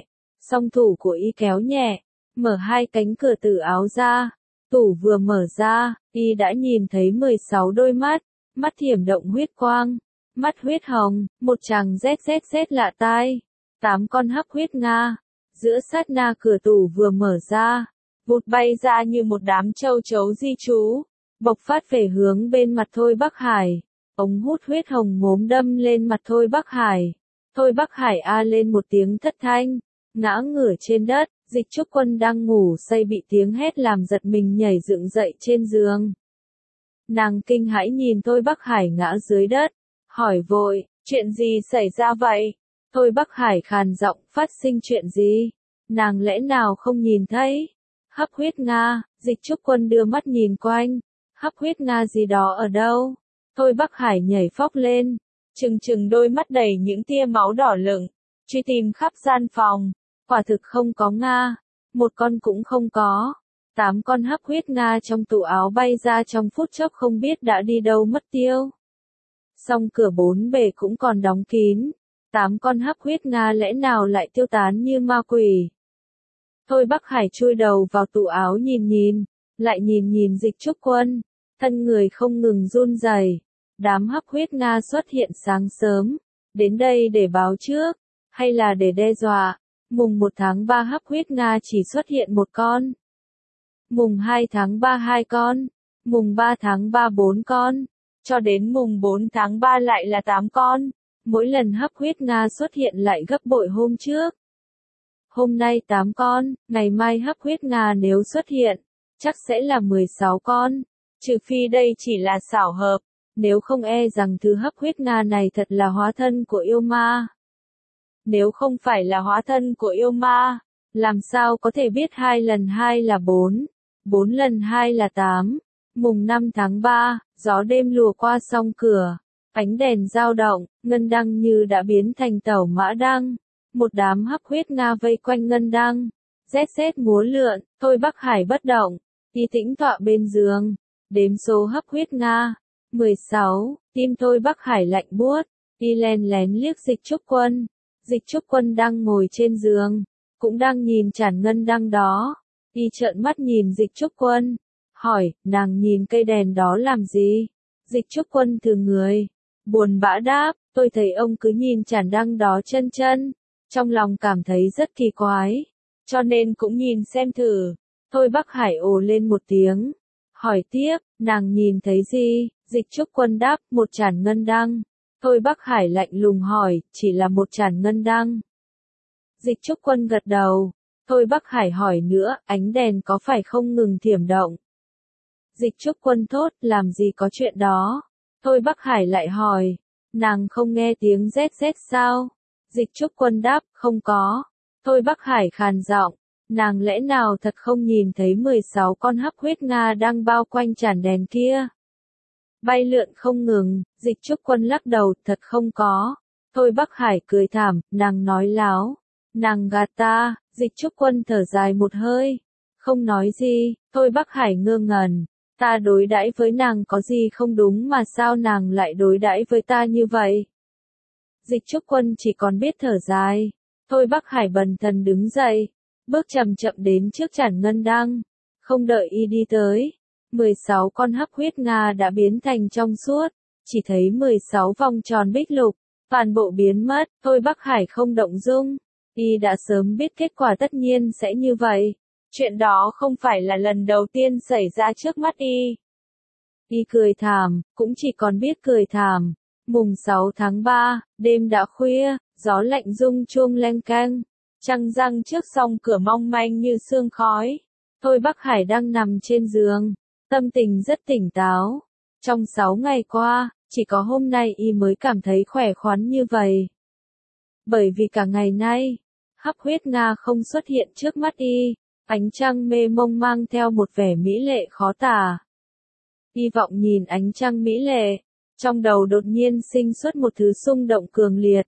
Song thủ của y kéo nhẹ, mở hai cánh cửa từ áo ra. Tủ vừa mở ra, y đã nhìn thấy mười sáu đôi mắt, mắt thiểm động huyết quang, mắt huyết hồng, một chàng zzzz lạ tai, tám con hắc huyết nga. Giữa sát na cửa tủ vừa mở ra, vụt bay ra như một đám châu chấu di trú, bộc phát về hướng bên mặt Thôi Bắc Hải. Ống hút huyết hồng ngốm đâm lên mặt Thôi Bắc Hải. Thôi Bắc Hải a lên một tiếng thất thanh, ngã ngửa trên đất. Dịch Trúc Quân đang ngủ say bị tiếng hét làm giật mình nhảy dựng dậy trên giường. Nàng kinh hãi nhìn Thôi Bắc Hải ngã dưới đất, hỏi vội, chuyện gì xảy ra vậy? Thôi Bắc Hải khàn giọng, phát sinh chuyện gì? Nàng lẽ nào không nhìn thấy? Hấp huyết Nga. Dịch Trúc Quân đưa mắt nhìn quanh, hấp huyết Nga gì đó ở đâu? Thôi Bắc Hải nhảy phóc lên, trừng trừng đôi mắt đầy những tia máu đỏ lựng, truy tìm khắp gian phòng. Quả thực không có Nga, một con cũng không có. Tám con hắc huyết Nga trong tủ áo bay ra trong phút chốc không biết đã đi đâu mất tiêu. Song cửa bốn bề cũng còn đóng kín. Tám con hắc huyết Nga lẽ nào lại tiêu tán như ma quỷ? Thôi Bắc Hải chui đầu vào tủ áo nhìn nhìn, lại nhìn nhìn Dịch Trúc Quân, thân người không ngừng run rẩy. Đám hắc huyết Nga xuất hiện sáng sớm, đến đây để báo trước, hay là để đe dọa? Mùng một tháng ba hắc huyết Nga chỉ xuất hiện một con. Mùng hai tháng ba hai con. Mùng ba tháng ba bốn con. Cho đến mùng bốn tháng ba lại là tám con. Mỗi lần hắc huyết Nga xuất hiện lại gấp bội hôm trước. Hôm nay tám con, ngày mai hắc huyết Nga nếu xuất hiện, chắc sẽ là mười sáu con. Trừ phi đây chỉ là xảo hợp, nếu không e rằng thứ hắc huyết Nga này thật là hóa thân của yêu ma. Nếu không phải là hóa thân của yêu ma, làm sao có thể biết hai lần hai là bốn, bốn lần hai là tám. Mùng năm tháng ba, gió đêm lùa qua song cửa, ánh đèn dao động, ngân đăng như đã biến thành tẩu mã đăng. Một đám hắc huyết Nga vây quanh ngân đăng, rét rét múa lượn. Thôi Bắc Hải bất động, y tĩnh tọa bên giường, đếm số hắc huyết Nga. mười sáu, tim Thôi Bắc Hải lạnh buốt, y len lén liếc Dịch Trúc Quân. Dịch Trúc Quân đang ngồi trên giường, cũng đang nhìn chản ngân đăng đó. Y trợn mắt nhìn Dịch Trúc Quân, hỏi, nàng nhìn cây đèn đó làm gì? Dịch Trúc Quân thừ người, buồn bã đáp, tôi thấy ông cứ nhìn chản đăng đó chân chân, trong lòng cảm thấy rất kỳ quái, cho nên cũng nhìn xem thử. Thôi Bắc Hải ồ lên một tiếng, hỏi tiếp, nàng nhìn thấy gì? Dịch Trúc Quân đáp, một chản ngân đăng. Thôi Bắc Hải lạnh lùng hỏi, chỉ là một chản ngân đăng. Dịch Trúc Quân gật đầu. Thôi Bắc Hải hỏi nữa, ánh đèn có phải không ngừng thiểm động? Dịch Trúc Quân thốt, làm gì có chuyện đó? Thôi Bắc Hải lại hỏi, nàng không nghe tiếng rét rét sao? Dịch Trúc Quân đáp, không có. Thôi Bắc Hải khàn giọng, nàng lẽ nào thật không nhìn thấy mười sáu con hắc huyết Nga đang bao quanh chản đèn kia? Bay lượn không ngừng. Dịch Trúc Quân lắc đầu, thật không có. Thôi Bắc Hải cười thảm, nàng nói láo, nàng gạt ta. Dịch Trúc Quân thở dài một hơi, không nói gì. Thôi Bắc Hải ngơ ngẩn, ta đối đãi với nàng có gì không đúng mà sao nàng lại đối đãi với ta như vậy? Dịch Trúc Quân chỉ còn biết thở dài. Thôi Bắc Hải bần thần đứng dậy, bước chậm chậm đến trước chản ngân đăng, không đợi y đi tới. mười sáu con hắc huyết Nga đã biến thành trong suốt, chỉ thấy mười sáu vòng tròn bích lục, toàn bộ biến mất. Thôi Bắc Hải không động dung, y đã sớm biết kết quả tất nhiên sẽ như vậy. Chuyện đó không phải là lần đầu tiên xảy ra trước mắt y. Y cười thảm, cũng chỉ còn biết cười thảm. Mùng sáu tháng ba, đêm đã khuya, gió lạnh rung chuông leng keng, trăng răng trước song cửa mong manh như sương khói. Thôi Bắc Hải đang nằm trên giường, tâm tình rất tỉnh táo. Trong sáu ngày qua, chỉ có hôm nay y mới cảm thấy khỏe khoắn như vậy. Bởi vì cả ngày nay, hắc huyết Nga không xuất hiện trước mắt y, ánh trăng mê mông mang theo một vẻ mỹ lệ khó tả. Hy vọng nhìn ánh trăng mỹ lệ, trong đầu đột nhiên sinh xuất một thứ xung động cường liệt.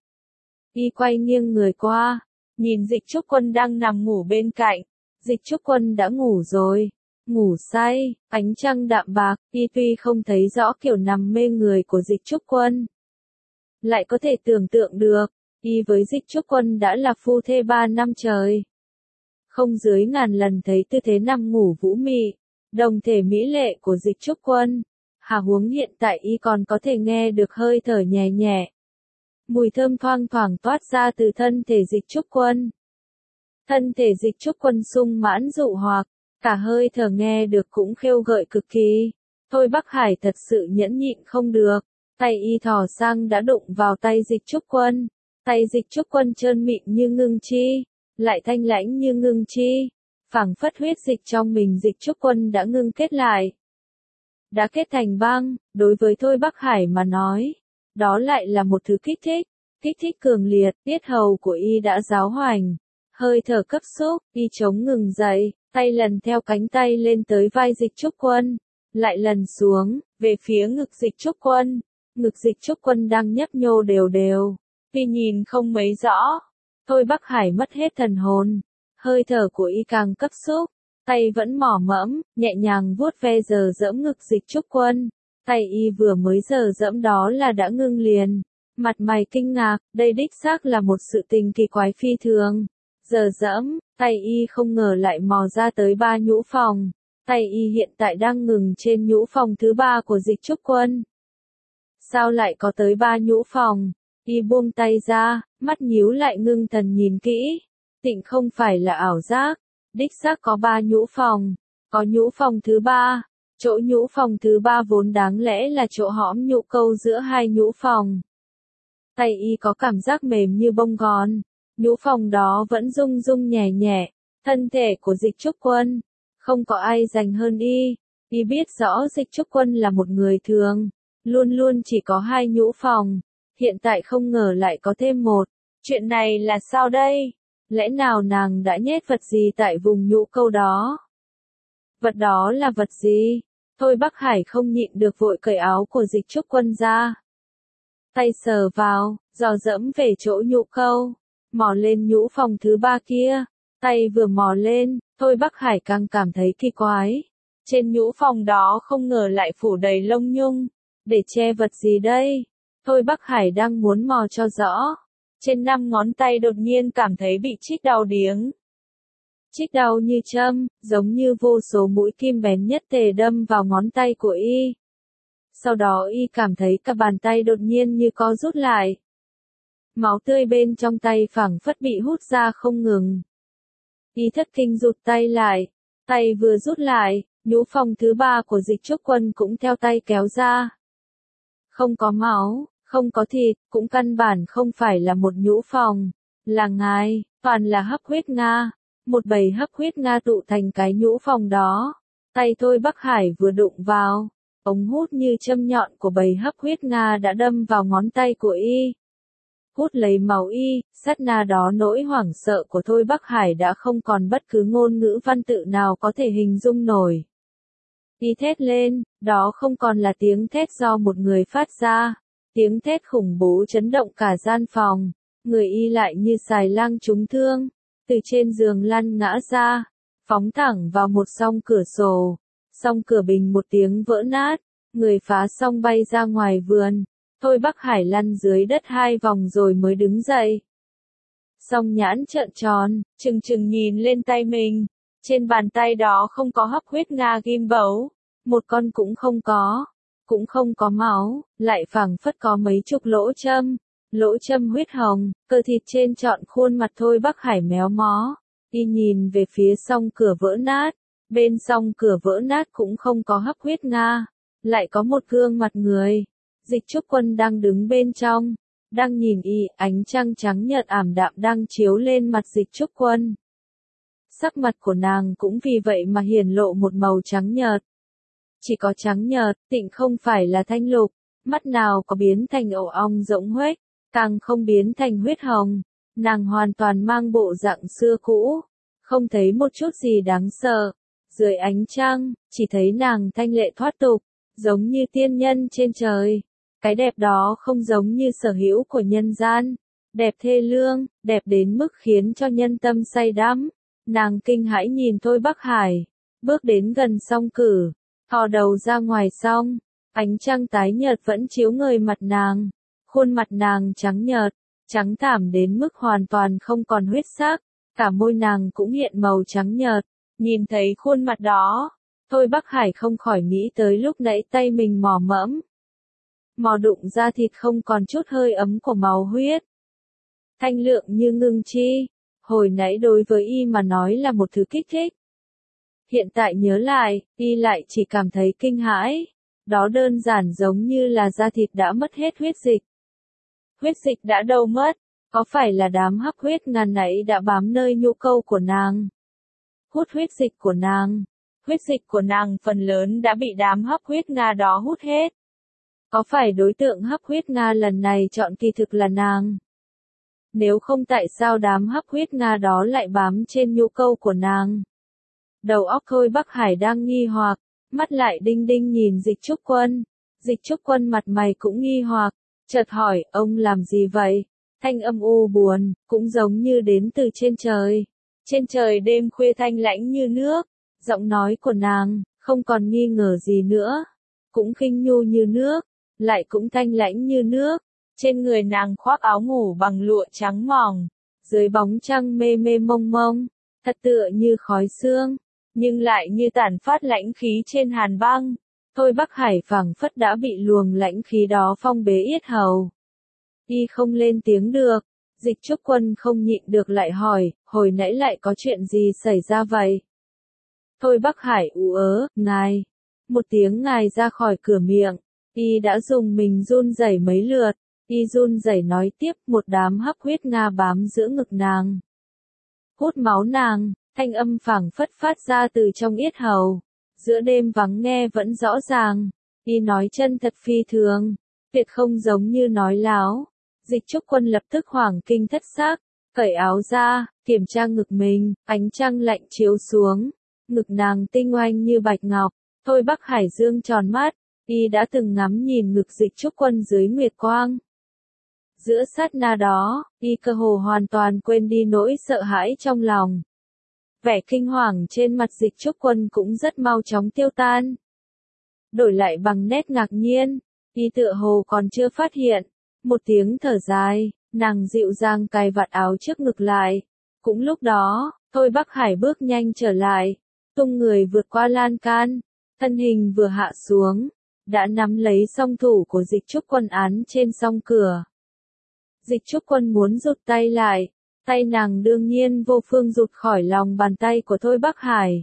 Y quay nghiêng người qua, nhìn Dịch Trúc Quân đang nằm ngủ bên cạnh. Dịch Trúc Quân đã ngủ rồi, ngủ say, ánh trăng đạm bạc, y tuy không thấy rõ kiểu nằm mê người của Dịch Trúc Quân, lại có thể tưởng tượng được, Y với Dịch Trúc Quân đã là phu thê ba năm trời. Không dưới ngàn lần thấy tư thế nằm ngủ vũ mị, đồng thể mỹ lệ của Dịch Trúc Quân. Hà huống hiện tại Y còn có thể nghe được hơi thở nhẹ nhẹ. Mùi thơm thoang thoảng toát ra từ thân thể Dịch Trúc Quân. Thân thể Dịch Trúc Quân sung mãn dụ hoặc, cả hơi thở nghe được cũng khêu gợi cực kỳ. Thôi Bắc Hải thật sự nhẫn nhịn không được, tay Y thò sang đã đụng vào tay Dịch Trúc Quân. Tay Dịch Trúc Quân trơn mịn như ngưng chi, lại thanh lãnh như ngưng chi, phảng phất huyết dịch trong mình Dịch Trúc Quân đã ngưng kết lại. Đã kết thành băng, đối với Thôi Bắc Hải mà nói, đó lại là một thứ kích thích, kích thích cường liệt, tiết hầu của Y đã giáo hoành, hơi thở cấp xúc, Y chống ngừng dậy, tay lần theo cánh tay lên tới vai Dịch Trúc Quân, lại lần xuống, về phía ngực Dịch Trúc Quân, ngực Dịch Trúc Quân đang nhấp nhô đều đều, tuy nhìn không mấy rõ. Thôi Bắc Hải mất hết thần hồn, hơi thở của Y càng cấp xúc, tay vẫn mỏ mẫm, nhẹ nhàng vuốt ve giờ dẫm ngực Dịch Trúc Quân, tay Y vừa mới giờ dẫm đó là đã ngưng liền, mặt mày kinh ngạc, đây đích xác là một sự tình kỳ quái phi thường. Giờ dẫm, tay Y không ngờ lại mò ra tới ba nhũ phòng, tay Y hiện tại đang ngừng trên nhũ phòng thứ ba của Dịch Trúc Quân. Sao lại có tới ba nhũ phòng? Y buông tay ra, mắt nhíu lại ngưng thần nhìn kỹ. Tịnh không phải là ảo giác, đích xác có ba nhũ phòng, có nhũ phòng thứ ba, chỗ nhũ phòng thứ ba vốn đáng lẽ là chỗ hõm nhũ câu giữa hai nhũ phòng. Tay Y có cảm giác mềm như bông gòn, nhũ phòng đó vẫn rung rung nhẹ nhẹ, thân thể của Dịch Trúc Quân, không có ai rành hơn Y. Y biết rõ Dịch Trúc Quân là một người thường, luôn luôn chỉ có hai nhũ phòng. Hiện tại không ngờ lại có thêm một. Chuyện này là sao đây? Lẽ nào nàng đã nhét vật gì tại vùng nhũ câu đó? Vật đó là vật gì? Thôi Bắc Hải không nhịn được vội cởi áo của Dịch Trúc Quân ra. Tay sờ vào, dò dẫm về chỗ nhũ câu, mò lên nhũ phòng thứ ba kia. Tay vừa mò lên, Thôi Bắc Hải càng cảm thấy kỳ quái. Trên nhũ phòng đó không ngờ lại phủ đầy lông nhung. Để che vật gì đây? Thôi Bắc Hải đang muốn mò cho rõ. Trên năm ngón tay đột nhiên cảm thấy bị chích đau điếng. Chích đau như châm, giống như vô số mũi kim bén nhất tề đâm vào ngón tay của Y. Sau đó Y cảm thấy cả bàn tay đột nhiên như co rút lại. Máu tươi bên trong tay phảng phất bị hút ra không ngừng. Y thất kinh rụt tay lại. Tay vừa rút lại, nhũ phòng thứ ba của Dịch Trúc Quân cũng theo tay kéo ra. Không có máu, không có thịt, cũng căn bản không phải là một nhũ phòng. Là ngài, toàn là hấp huyết Nga. Một bầy hấp huyết Nga tụ thành cái nhũ phòng đó. Tay Thôi Bắc Hải vừa đụng vào, ống hút như châm nhọn của bầy hấp huyết Nga đã đâm vào ngón tay của Y. Hút lấy máu Y, sát na đó nỗi hoảng sợ của Thôi Bắc Hải đã không còn bất cứ ngôn ngữ văn tự nào có thể hình dung nổi. Y thét lên, đó không còn là tiếng thét do một người phát ra. Tiếng thét khủng bố chấn động cả gian phòng. Người Y lại như xài lang trúng thương. Từ trên giường lăn ngã ra. Phóng thẳng vào một song cửa sổ. Song cửa bình một tiếng vỡ nát. Người phá song bay ra ngoài vườn. Thôi Bắc Hải lăn dưới đất hai vòng rồi mới đứng dậy. Song nhãn trợn tròn, trừng trừng nhìn lên tay mình. Trên bàn tay đó không có hấp huyết Nga ghim bấu. Một con cũng không có. Cũng không có máu, lại phảng phất có mấy chục lỗ châm. Lỗ châm huyết hồng, cơ thịt trên trọn khuôn mặt Thôi Bắc Hải méo mó. Y nhìn về phía song cửa vỡ nát. Bên song cửa vỡ nát cũng không có hấp huyết Nga. Lại có một gương mặt người. Dịch Trúc Quân đang đứng bên trong. Đang nhìn Y, ánh trăng trắng nhợt ảm đạm đang chiếu lên mặt Dịch Trúc Quân. Sắc mặt của nàng cũng vì vậy mà hiển lộ một màu trắng nhợt. Chỉ có trắng nhợt, tịnh không phải là thanh lục, mắt nào có biến thành ổ ong rỗng huếch, càng không biến thành huyết hồng. Nàng hoàn toàn mang bộ dạng xưa cũ, không thấy một chút gì đáng sợ. Dưới ánh trăng, chỉ thấy nàng thanh lệ thoát tục, giống như tiên nhân trên trời. Cái đẹp đó không giống như sở hữu của nhân gian, đẹp thê lương, đẹp đến mức khiến cho nhân tâm say đắm. Nàng kinh hãi nhìn Thôi Bắc Hải, bước đến gần song cửa, thò đầu ra ngoài song, ánh trăng tái nhợt vẫn chiếu ngời mặt nàng, khuôn mặt nàng trắng nhợt, trắng thảm đến mức hoàn toàn không còn huyết sắc, cả môi nàng cũng hiện màu trắng nhợt, nhìn thấy khuôn mặt đó, Thôi Bắc Hải không khỏi nghĩ tới lúc nãy tay mình mò mẫm. Mò đụng ra thịt không còn chút hơi ấm của máu huyết. Thanh lượng như ngưng chi, hồi nãy đối với y mà nói là một thứ kích thích. Hiện tại nhớ lại, y lại chỉ cảm thấy kinh hãi, đó đơn giản giống như là da thịt đã mất hết huyết dịch. Huyết dịch đã đâu mất, có phải là đám hấp huyết ngàn nãy đã bám nơi nhũ câu của nàng? Hút huyết dịch của nàng. Huyết dịch của nàng phần lớn đã bị đám hấp huyết Nga đó hút hết. Có phải đối tượng hấp huyết Nga lần này chọn kỳ thực là nàng? Nếu không tại sao đám hấp huyết Nga đó lại bám trên nhũ câu của nàng? Đầu óc Thôi Bắc Hải đang nghi hoặc, mắt lại đinh đinh nhìn Dịch Trúc Quân. Dịch Trúc Quân mặt mày cũng nghi hoặc, chợt hỏi, ông làm gì vậy? Thanh âm u buồn, cũng giống như đến từ trên trời. Trên trời đêm khuya thanh lãnh như nước, giọng nói của nàng, không còn nghi ngờ gì nữa. Cũng khinh nhu như nước, lại cũng thanh lãnh như nước. Trên người nàng khoác áo ngủ bằng lụa trắng mỏng, dưới bóng trăng mê mê mông mông, thật tựa như khói sương, nhưng lại như tản phát lãnh khí trên hàn băng. Thôi Bắc Hải phảng phất đã bị luồng lãnh khí đó phong bế yết hầu. Y không lên tiếng được, Dịch Trúc Quân không nhịn được lại hỏi, hồi nãy lại có chuyện gì xảy ra vậy? Thôi Bắc Hải ú ớ, ngài. Một tiếng ngài ra khỏi cửa miệng, y đã dùng mình run rẩy mấy lượt, y run rẩy nói tiếp, một đám hấp huyết Nga bám giữa ngực nàng. Hút máu nàng, thanh âm phảng phất phát ra từ trong yết hầu. Giữa đêm vắng nghe vẫn rõ ràng, y nói chân thật phi thường, tuyệt không giống như nói láo. Dịch Trúc Quân lập tức hoảng kinh thất xác, cởi áo ra, kiểm tra ngực mình, ánh trăng lạnh chiếu xuống, ngực nàng tinh oanh như bạch ngọc. Thôi Bắc Hải dương tròn mắt, y đã từng ngắm nhìn ngực Dịch Trúc Quân dưới nguyệt quang. Giữa sát na đó, y cơ hồ hoàn toàn quên đi nỗi sợ hãi trong lòng. Vẻ kinh hoàng trên mặt Dịch Trúc Quân cũng rất mau chóng tiêu tan. Đổi lại bằng nét ngạc nhiên, y tựa hồ còn chưa phát hiện. Một tiếng thở dài, nàng dịu dàng cài vạt áo trước ngực lại. Cũng lúc đó, Thôi Bắc Hải bước nhanh trở lại, tung người vượt qua lan can, thân hình vừa hạ xuống, đã nắm lấy song thủ của Dịch Trúc Quân án trên song cửa. Dịch Trúc Quân muốn rụt tay lại, tay nàng đương nhiên vô phương rụt khỏi lòng bàn tay của Thôi Bắc Hải.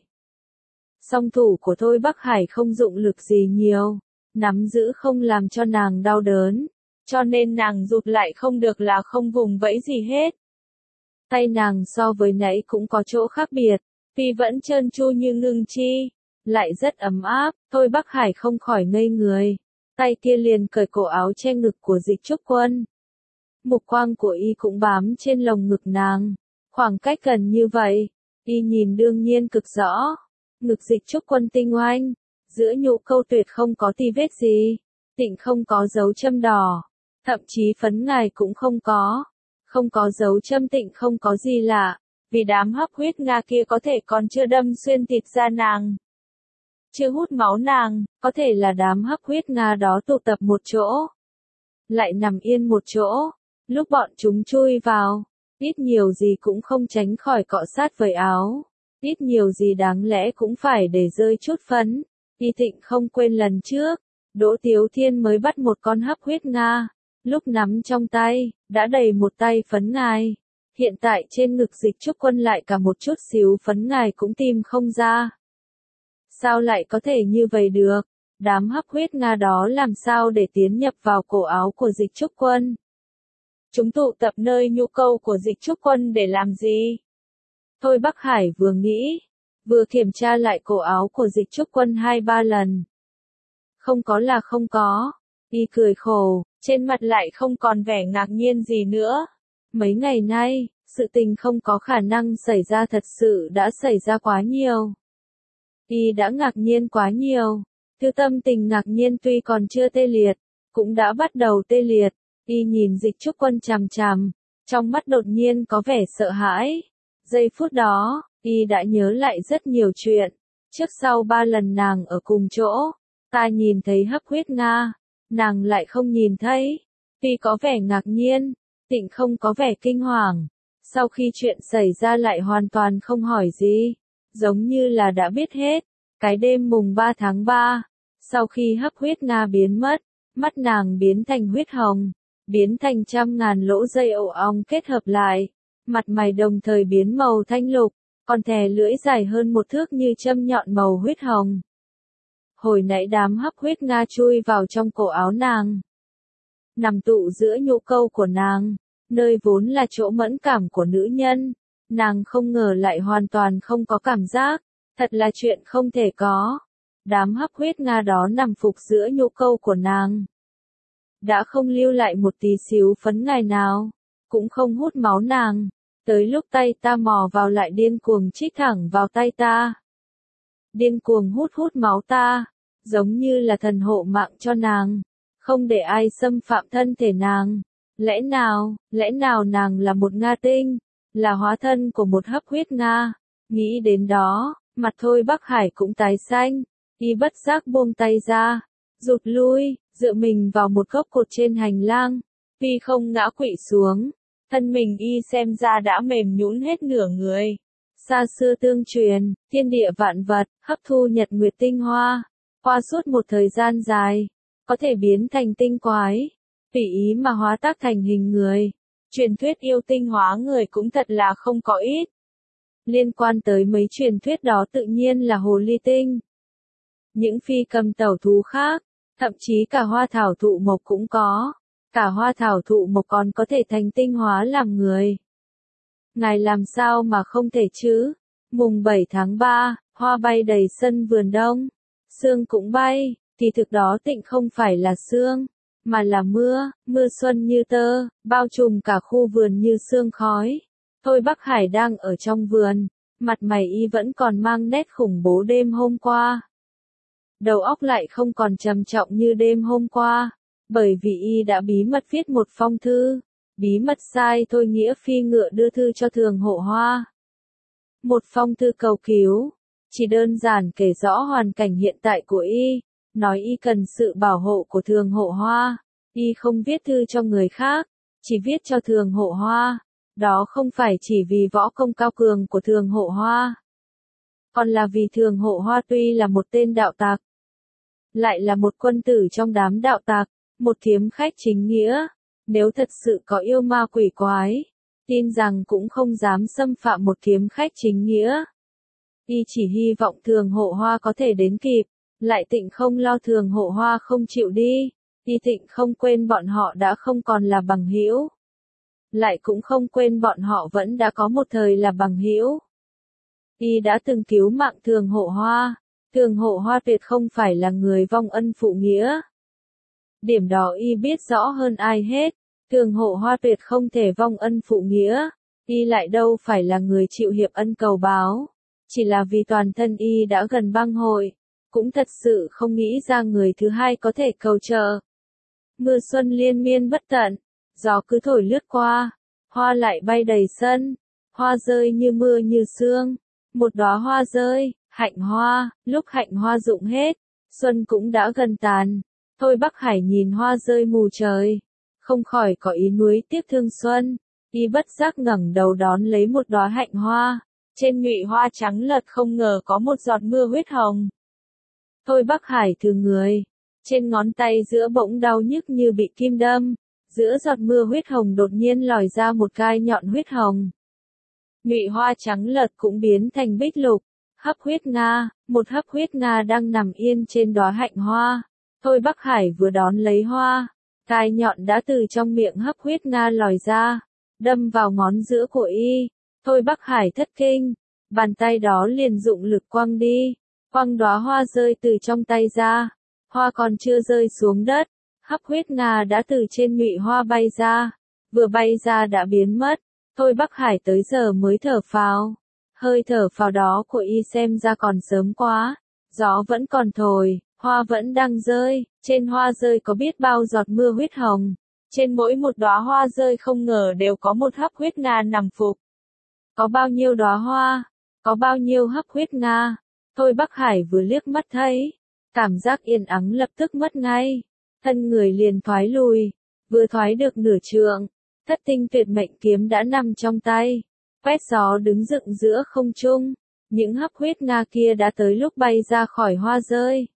Song thủ của Thôi Bắc Hải không dụng lực gì nhiều, nắm giữ không làm cho nàng đau đớn, cho nên nàng rụt lại không được là không vùng vẫy gì hết. Tay nàng so với nãy cũng có chỗ khác biệt, tuy vẫn trơn tru như ngưng chi, lại rất ấm áp. Thôi Bắc Hải không khỏi ngây người, tay kia liền cởi cổ áo che ngực của Dịch Trúc Quân. Mục quang của y cũng bám trên lồng ngực nàng, khoảng cách gần như vậy, y nhìn đương nhiên cực rõ. Ngực Dịch Trúc Quân tinh oanh, giữa nhũ câu tuyệt không có ti vết gì, tịnh không có dấu châm đỏ, thậm chí phấn ngài cũng không có, không có dấu châm, tịnh không có gì lạ, vì đám hấp huyết Nga kia có thể còn chưa đâm xuyên thịt da nàng, chưa hút máu nàng, có thể là đám hấp huyết Nga đó tụ tập một chỗ, lại nằm yên một chỗ. Lúc bọn chúng chui vào, ít nhiều gì cũng không tránh khỏi cọ sát với áo, ít nhiều gì đáng lẽ cũng phải để rơi chút phấn. Y Thịnh không quên lần trước, Đỗ Tiếu Thiên mới bắt một con hấp huyết Nga, lúc nắm trong tay, đã đầy một tay phấn ngài. Hiện tại trên ngực Dịch Trúc Quân lại cả một chút xíu phấn ngài cũng tìm không ra. Sao lại có thể như vậy được? Đám hấp huyết Nga đó làm sao để tiến nhập vào cổ áo của Dịch Trúc Quân? Chúng tụ tập nơi nhũ câu của Dịch Trúc Quân để làm gì? Thôi Bắc Hải vừa nghĩ, vừa kiểm tra lại cổ áo của Dịch Trúc Quân hai ba lần. Không có là không có. Y cười khổ, trên mặt lại không còn vẻ ngạc nhiên gì nữa. Mấy ngày nay, sự tình không có khả năng xảy ra thật sự đã xảy ra quá nhiều. Y đã ngạc nhiên quá nhiều. Thứ tâm tình ngạc nhiên tuy còn chưa tê liệt, cũng đã bắt đầu tê liệt. Y nhìn Dịch Trúc Quân chằm chằm, trong mắt đột nhiên có vẻ sợ hãi. Giây phút đó, Y đã nhớ lại rất nhiều chuyện. Trước sau ba lần nàng ở cùng chỗ, ta nhìn thấy hấp huyết Nga, nàng lại không nhìn thấy. Tuy có vẻ ngạc nhiên, Tịnh không có vẻ kinh hoàng. Sau khi chuyện xảy ra lại hoàn toàn không hỏi gì. Giống như là đã biết hết. Cái đêm mùng ba tháng ba, sau khi hấp huyết Nga biến mất, mắt nàng biến thành huyết hồng, biến thành trăm ngàn lỗ dây ổ ong kết hợp lại. Mặt mày đồng thời biến màu thanh lục, còn thè lưỡi dài hơn một thước như châm nhọn màu huyết hồng. Hồi nãy đám hấp huyết Nga chui vào trong cổ áo nàng, nằm tụ giữa nhũ câu của nàng, nơi vốn là chỗ mẫn cảm của nữ nhân. Nàng không ngờ lại hoàn toàn không có cảm giác, thật là chuyện không thể có. Đám hấp huyết Nga đó nằm phục giữa nhũ câu của nàng, đã không lưu lại một tí xíu phấn ngài nào, cũng không hút máu nàng. Tới lúc tay ta mò vào lại điên cuồng chích thẳng vào tay ta, điên cuồng hút hút máu ta, giống như là thần hộ mạng cho nàng, không để ai xâm phạm thân thể nàng. Lẽ nào, lẽ nào nàng là một Nga tinh, là hóa thân của một hấp huyết Nga? Nghĩ đến đó, mặt Thôi Bắc Hải cũng tái xanh, y bất giác buông tay ra, rụt lui, dựa mình vào một gốc cột trên hành lang, tuy không ngã quỵ xuống, thân mình y xem ra đã mềm nhũn hết nửa người. Xa xưa tương truyền, thiên địa vạn vật, hấp thu nhật nguyệt tinh hoa, qua suốt một thời gian dài, có thể biến thành tinh quái, tùy ý mà hóa tác thành hình người. Truyền thuyết yêu tinh hóa người cũng thật là không có ít. Liên quan tới mấy truyền thuyết đó tự nhiên là hồ ly tinh, những phi cầm tẩu thú khác, thậm chí cả hoa thảo thụ mộc cũng có. Cả hoa thảo thụ mộc còn có thể thành tinh hóa làm người. Ngài làm sao mà không thể chứ? Mùng bảy tháng ba, hoa bay đầy sân vườn đông. Sương cũng bay, thì thực đó tịnh không phải là sương, mà là mưa, mưa xuân như tơ, bao trùm cả khu vườn như sương khói. Thôi Bắc Hải đang ở trong vườn, mặt mày y vẫn còn mang nét khủng bố đêm hôm qua. Đầu óc lại không còn trầm trọng như đêm hôm qua, bởi vì y đã bí mật viết một phong thư, bí mật sai Thôi Nghĩa Phi ngựa đưa thư cho Thường Hộ Hoa. Một phong thư cầu cứu, chỉ đơn giản kể rõ hoàn cảnh hiện tại của y, nói y cần sự bảo hộ của Thường Hộ Hoa. Y không viết thư cho người khác, chỉ viết cho Thường Hộ Hoa. Đó không phải chỉ vì võ công cao cường của Thường Hộ Hoa, còn là vì Thường Hộ Hoa tuy là một tên đạo tặc, lại là một quân tử trong đám đạo tặc, một kiếm khách chính nghĩa. Nếu thật sự có yêu ma quỷ quái, tin rằng cũng không dám xâm phạm một kiếm khách chính nghĩa. Y chỉ hy vọng Thường Hộ Hoa có thể đến kịp, lại tịnh không lo Thường Hộ Hoa không chịu đi. Y tịnh không quên bọn họ đã không còn là bằng hữu, lại cũng không quên bọn họ vẫn đã có một thời là bằng hữu. Y đã từng cứu mạng Thường Hộ Hoa, Thường Hộ Hoa tuyệt không phải là người vong ân phụ nghĩa. Điểm đó y biết rõ hơn ai hết, Thường Hộ Hoa tuyệt không thể vong ân phụ nghĩa, y lại đâu phải là người chịu hiệp ân cầu báo, chỉ là vì toàn thân y đã gần băng hội, cũng thật sự không nghĩ ra người thứ hai có thể cầu trợ. Mưa xuân liên miên bất tận, gió cứ thổi lướt qua, hoa lại bay đầy sân, hoa rơi như mưa như sương, một đóa hoa rơi, hạnh hoa, lúc hạnh hoa rụng hết, xuân cũng đã gần tàn. Thôi Bắc Hải nhìn hoa rơi mù trời, không khỏi có ý nuối tiếc thương xuân, y bất giác ngẩng đầu đón lấy một đóa hạnh hoa, trên nhụy hoa trắng lật không ngờ có một giọt mưa huyết hồng. Thôi Bắc Hải thử người, trên ngón tay giữa bỗng đau nhức như bị kim đâm, giữa giọt mưa huyết hồng đột nhiên lòi ra một gai nhọn huyết hồng. Nhụy hoa trắng lật cũng biến thành bích lục, hấp huyết Nga, một hấp huyết Nga đang nằm yên trên đóa hạnh hoa. Thôi Bắc Hải vừa đón lấy hoa, gai nhọn đã từ trong miệng hấp huyết Nga lòi ra, đâm vào ngón giữa của y. Thôi Bắc Hải thất kinh, bàn tay đó liền dụng lực quăng đi, quăng đóa hoa rơi từ trong tay ra. Hoa còn chưa rơi xuống đất, hấp huyết Nga đã từ trên nhụy hoa bay ra, vừa bay ra đã biến mất. Thôi Bắc Hải tới giờ mới thở phào, hơi thở phào đó của y xem ra còn sớm quá, gió vẫn còn thổi, hoa vẫn đang rơi, trên hoa rơi có biết bao giọt mưa huyết hồng, trên mỗi một đóa hoa rơi không ngờ đều có một hấp huyết Nga nằm phục. Có bao nhiêu đóa hoa, có bao nhiêu hấp huyết Nga, Thôi Bắc Hải vừa liếc mắt thấy, cảm giác yên ắng lập tức mất ngay, thân người liền thoái lùi, vừa thoái được nửa trượng, Thất tinh tuyệt mệnh kiếm đã nằm trong tay. Quét gió đứng dựng giữa không trung. Những hấp huyết Nga kia đã tới lúc bay ra khỏi hoa rơi.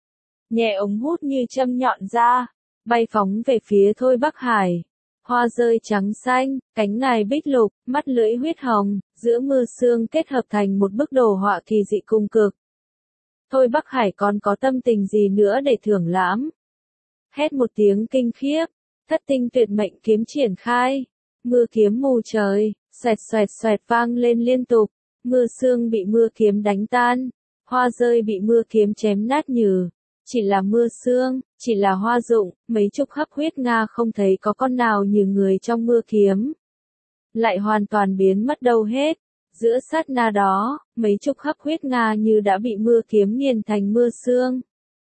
Nhẹ ống hút như châm nhọn ra, bay phóng về phía Thôi Bắc Hải. Hoa rơi trắng xanh, cánh ngài bích lục, mắt lưỡi huyết hồng, giữa mưa sương kết hợp thành một bức đồ họa kỳ dị cùng cực. Thôi Bắc Hải còn có tâm tình gì nữa để thưởng lãm? Hét một tiếng kinh khiếp, thất tinh tuyệt mệnh kiếm triển khai. Mưa kiếm mù trời, xoẹt xoẹt xoẹt vang lên liên tục. Mưa sương bị mưa kiếm đánh tan, hoa rơi bị mưa kiếm chém nát nhừ. Chỉ là mưa sương, chỉ là hoa rụng, mấy chục hấp huyết Nga không thấy có con nào như người trong mưa kiếm. Lại hoàn toàn biến mất đâu hết. Giữa sát na đó, mấy chục hấp huyết Nga như đã bị mưa kiếm nghiền thành mưa sương.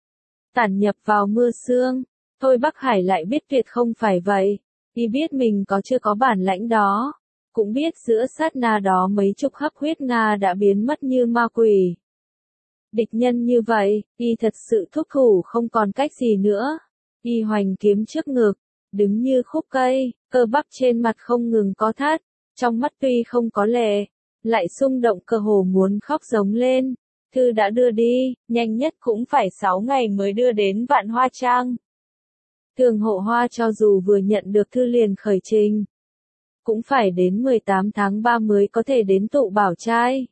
Tản nhập vào mưa sương, Thôi Bắc Hải lại biết tuyệt không phải vậy. Y biết mình có chưa có bản lãnh đó. Cũng biết giữa sát na đó mấy chục hấp huyết Nga đã biến mất như ma quỷ. Địch nhân như vậy, y thật sự thúc thủ không còn cách gì nữa. Y hoành kiếm trước ngực, đứng như khúc cây, cơ bắp trên mặt không ngừng có thắt, trong mắt tuy không có lệ, lại xung động cơ hồ muốn khóc giống lên. Thư đã đưa đi, nhanh nhất cũng phải sáu ngày mới đưa đến Vạn Hoa Trang. Thường hộ hoa cho dù vừa nhận được thư liền khởi trình, cũng phải đến mười tám tháng ba mới có thể đến tụ bảo trai.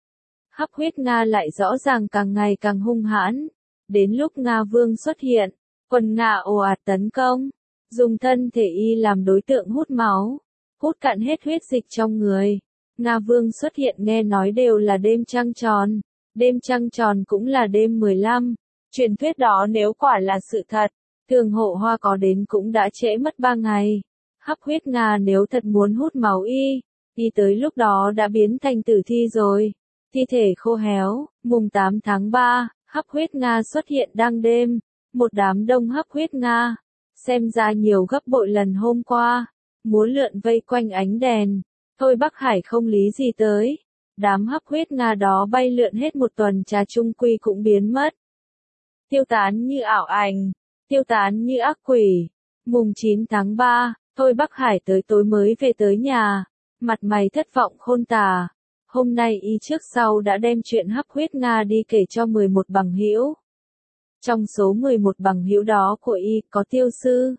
Hấp huyết Nga lại rõ ràng càng ngày càng hung hãn. Đến lúc Nga Vương xuất hiện, quần Nga ồ ạt tấn công, dùng thân thể y làm đối tượng hút máu, hút cạn hết huyết dịch trong người. Nga Vương xuất hiện nghe nói đều là đêm trăng tròn, đêm trăng tròn cũng là đêm mười lăm. Truyền thuyết đó nếu quả là sự thật, thường hộ hoa có đến cũng đã trễ mất ba ngày. Hấp huyết Nga nếu thật muốn hút máu y, y tới lúc đó đã biến thành tử thi rồi. Thi thể khô héo. Mùng tám tháng ba, hấp huyết Nga xuất hiện đang đêm. Một đám đông hấp huyết Nga, xem ra nhiều gấp bội lần hôm qua, múa lượn vây quanh ánh đèn. Thôi Bắc Hải không lý gì tới. Đám hấp huyết Nga đó bay lượn hết một tuần trà trung quy cũng biến mất. Tiêu tán như ảo ảnh, tiêu tán như ác quỷ. Mùng chín tháng ba, Thôi Bắc Hải tới tối mới về tới nhà, mặt mày thất vọng khôn tả. Hôm nay y trước sau đã đem chuyện hấp huyết Nga đi kể cho mười một bằng hữu. Trong số mười một bằng hữu đó của y có tiêu sư,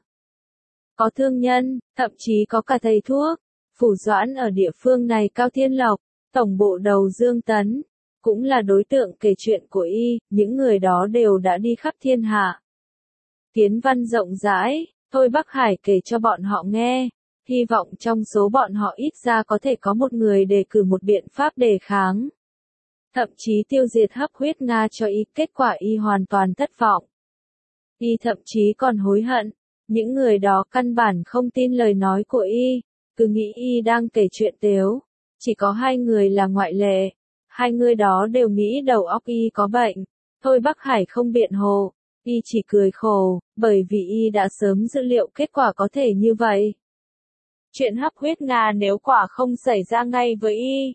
có thương nhân, thậm chí có cả thầy thuốc. Phủ Doãn ở địa phương này Cao Thiên Lộc, tổng bộ đầu Dương Tấn, cũng là đối tượng kể chuyện của y. Những người đó đều đã đi khắp thiên hạ. Kiến văn rộng rãi, Thôi Bắc Hải kể cho bọn họ nghe. Hy vọng trong số bọn họ ít ra có thể có một người đề cử một biện pháp đề kháng. Thậm chí tiêu diệt hấp huyết Nga cho y, kết quả y hoàn toàn thất vọng. Y thậm chí còn hối hận. Những người đó căn bản không tin lời nói của y, cứ nghĩ y đang kể chuyện tếu. Chỉ có hai người là ngoại lệ. Hai người đó đều nghĩ đầu óc y có bệnh. Thôi Bắc Hải không biện hồ. Y chỉ cười khổ, bởi vì y đã sớm dự liệu kết quả có thể như vậy. Chuyện hấp huyết Nga nếu quả không xảy ra ngay với y,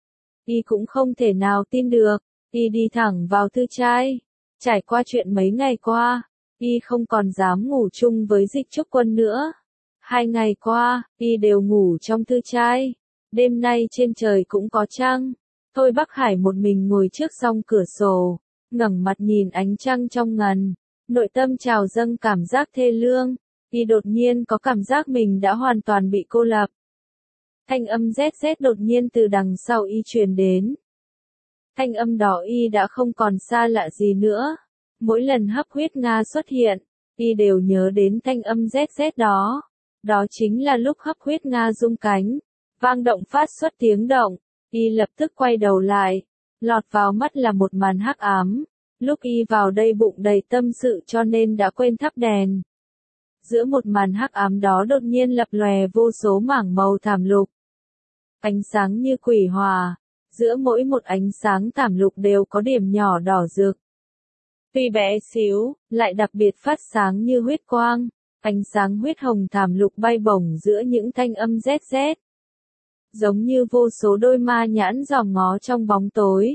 y cũng không thể nào tin được. Y đi thẳng vào thư trai. Trải qua chuyện mấy ngày qua, y không còn dám ngủ chung với Dịch Trúc Quân nữa. Hai ngày qua, y đều ngủ trong thư trai. Đêm nay trên trời cũng có trăng. Thôi Bắc Hải một mình ngồi trước song cửa sổ, ngẩng mặt nhìn ánh trăng trong ngần, nội tâm trào dâng cảm giác thê lương. Y đột nhiên có cảm giác mình đã hoàn toàn bị cô lập. Thanh âm rét rét đột nhiên từ đằng sau y truyền đến. Thanh âm đó y đã không còn xa lạ gì nữa. Mỗi lần hấp huyết Nga xuất hiện, y đều nhớ đến thanh âm rét rét đó. Đó chính là lúc hấp huyết Nga rung cánh, vang động phát xuất tiếng động. Y lập tức quay đầu lại, lọt vào mắt là một màn hắc ám. Lúc y vào đây bụng đầy tâm sự cho nên đã quên thắp đèn. Giữa một màn hắc ám đó đột nhiên lập lòe vô số mảng màu thảm lục. Ánh sáng như quỷ hòa, giữa mỗi một ánh sáng thảm lục đều có điểm nhỏ đỏ rực. Tuy bé xíu, lại đặc biệt phát sáng như huyết quang, ánh sáng huyết hồng thảm lục bay bổng giữa những thanh âm rét rét. Giống như vô số đôi ma nhãn dòm ngó trong bóng tối.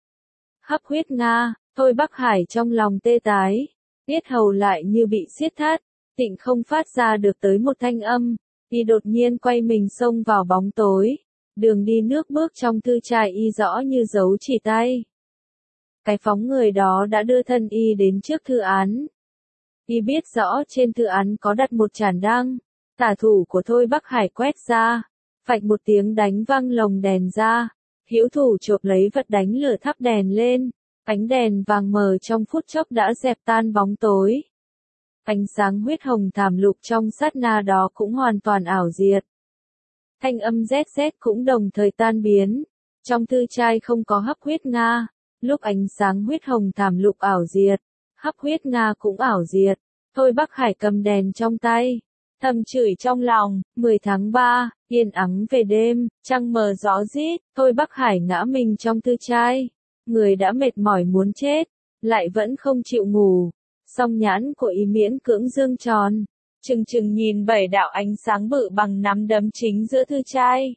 Hấp huyết Nga, Thôi Bắc Hải trong lòng tê tái, yết hầu lại như bị siết thắt, tịnh không phát ra được tới một thanh âm. Y đột nhiên quay mình xông vào bóng tối. Đường đi nước bước trong tư trai Y rõ như dấu chỉ tay. Cái phóng người đó đã đưa thân Y đến trước thư án. Y biết rõ trên thư án có đặt một chản đăng. Tả thủ của Thôi Bắc Hải quét ra. Phạch một tiếng đánh văng lồng đèn ra. Hữu thủ chộp lấy vật đánh lửa thắp đèn lên. Ánh đèn vàng mờ trong phút chốc đã dẹp tan bóng tối. Ánh sáng huyết hồng thảm lục trong sát na đó cũng hoàn toàn ảo diệt. Thanh âm rét rét cũng đồng thời tan biến. Trong thư trai không có hấp huyết Nga. Lúc ánh sáng huyết hồng thảm lục ảo diệt, hấp huyết Nga cũng ảo diệt. Thôi Bắc Hải cầm đèn trong tay. Thầm chửi trong lòng, mười tháng ba, yên ắng về đêm, trăng mờ gió rít. Thôi Bắc Hải ngã mình trong thư trai. Người đã mệt mỏi muốn chết, lại vẫn không chịu ngủ. Song nhãn của Y miễn cưỡng dương tròn, chừng chừng nhìn bảy đạo ánh sáng bự bằng nắm đấm chính giữa thư trai.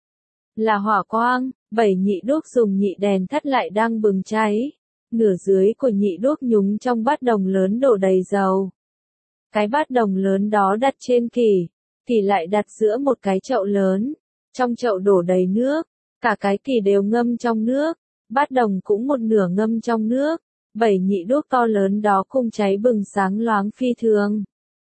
Là hỏa quang, bảy nhị đuốc dùng nhị đèn thắt lại đang bừng cháy. Nửa dưới của nhị đuốc nhúng trong bát đồng lớn đổ đầy dầu. Cái bát đồng lớn đó đặt trên kỷ, kỷ lại đặt giữa một cái chậu lớn. Trong chậu đổ đầy nước, cả cái kỷ đều ngâm trong nước. Bát đồng cũng một nửa ngâm trong nước. Bảy nhị đuốc to lớn đó cùng cháy bừng sáng loáng phi thường.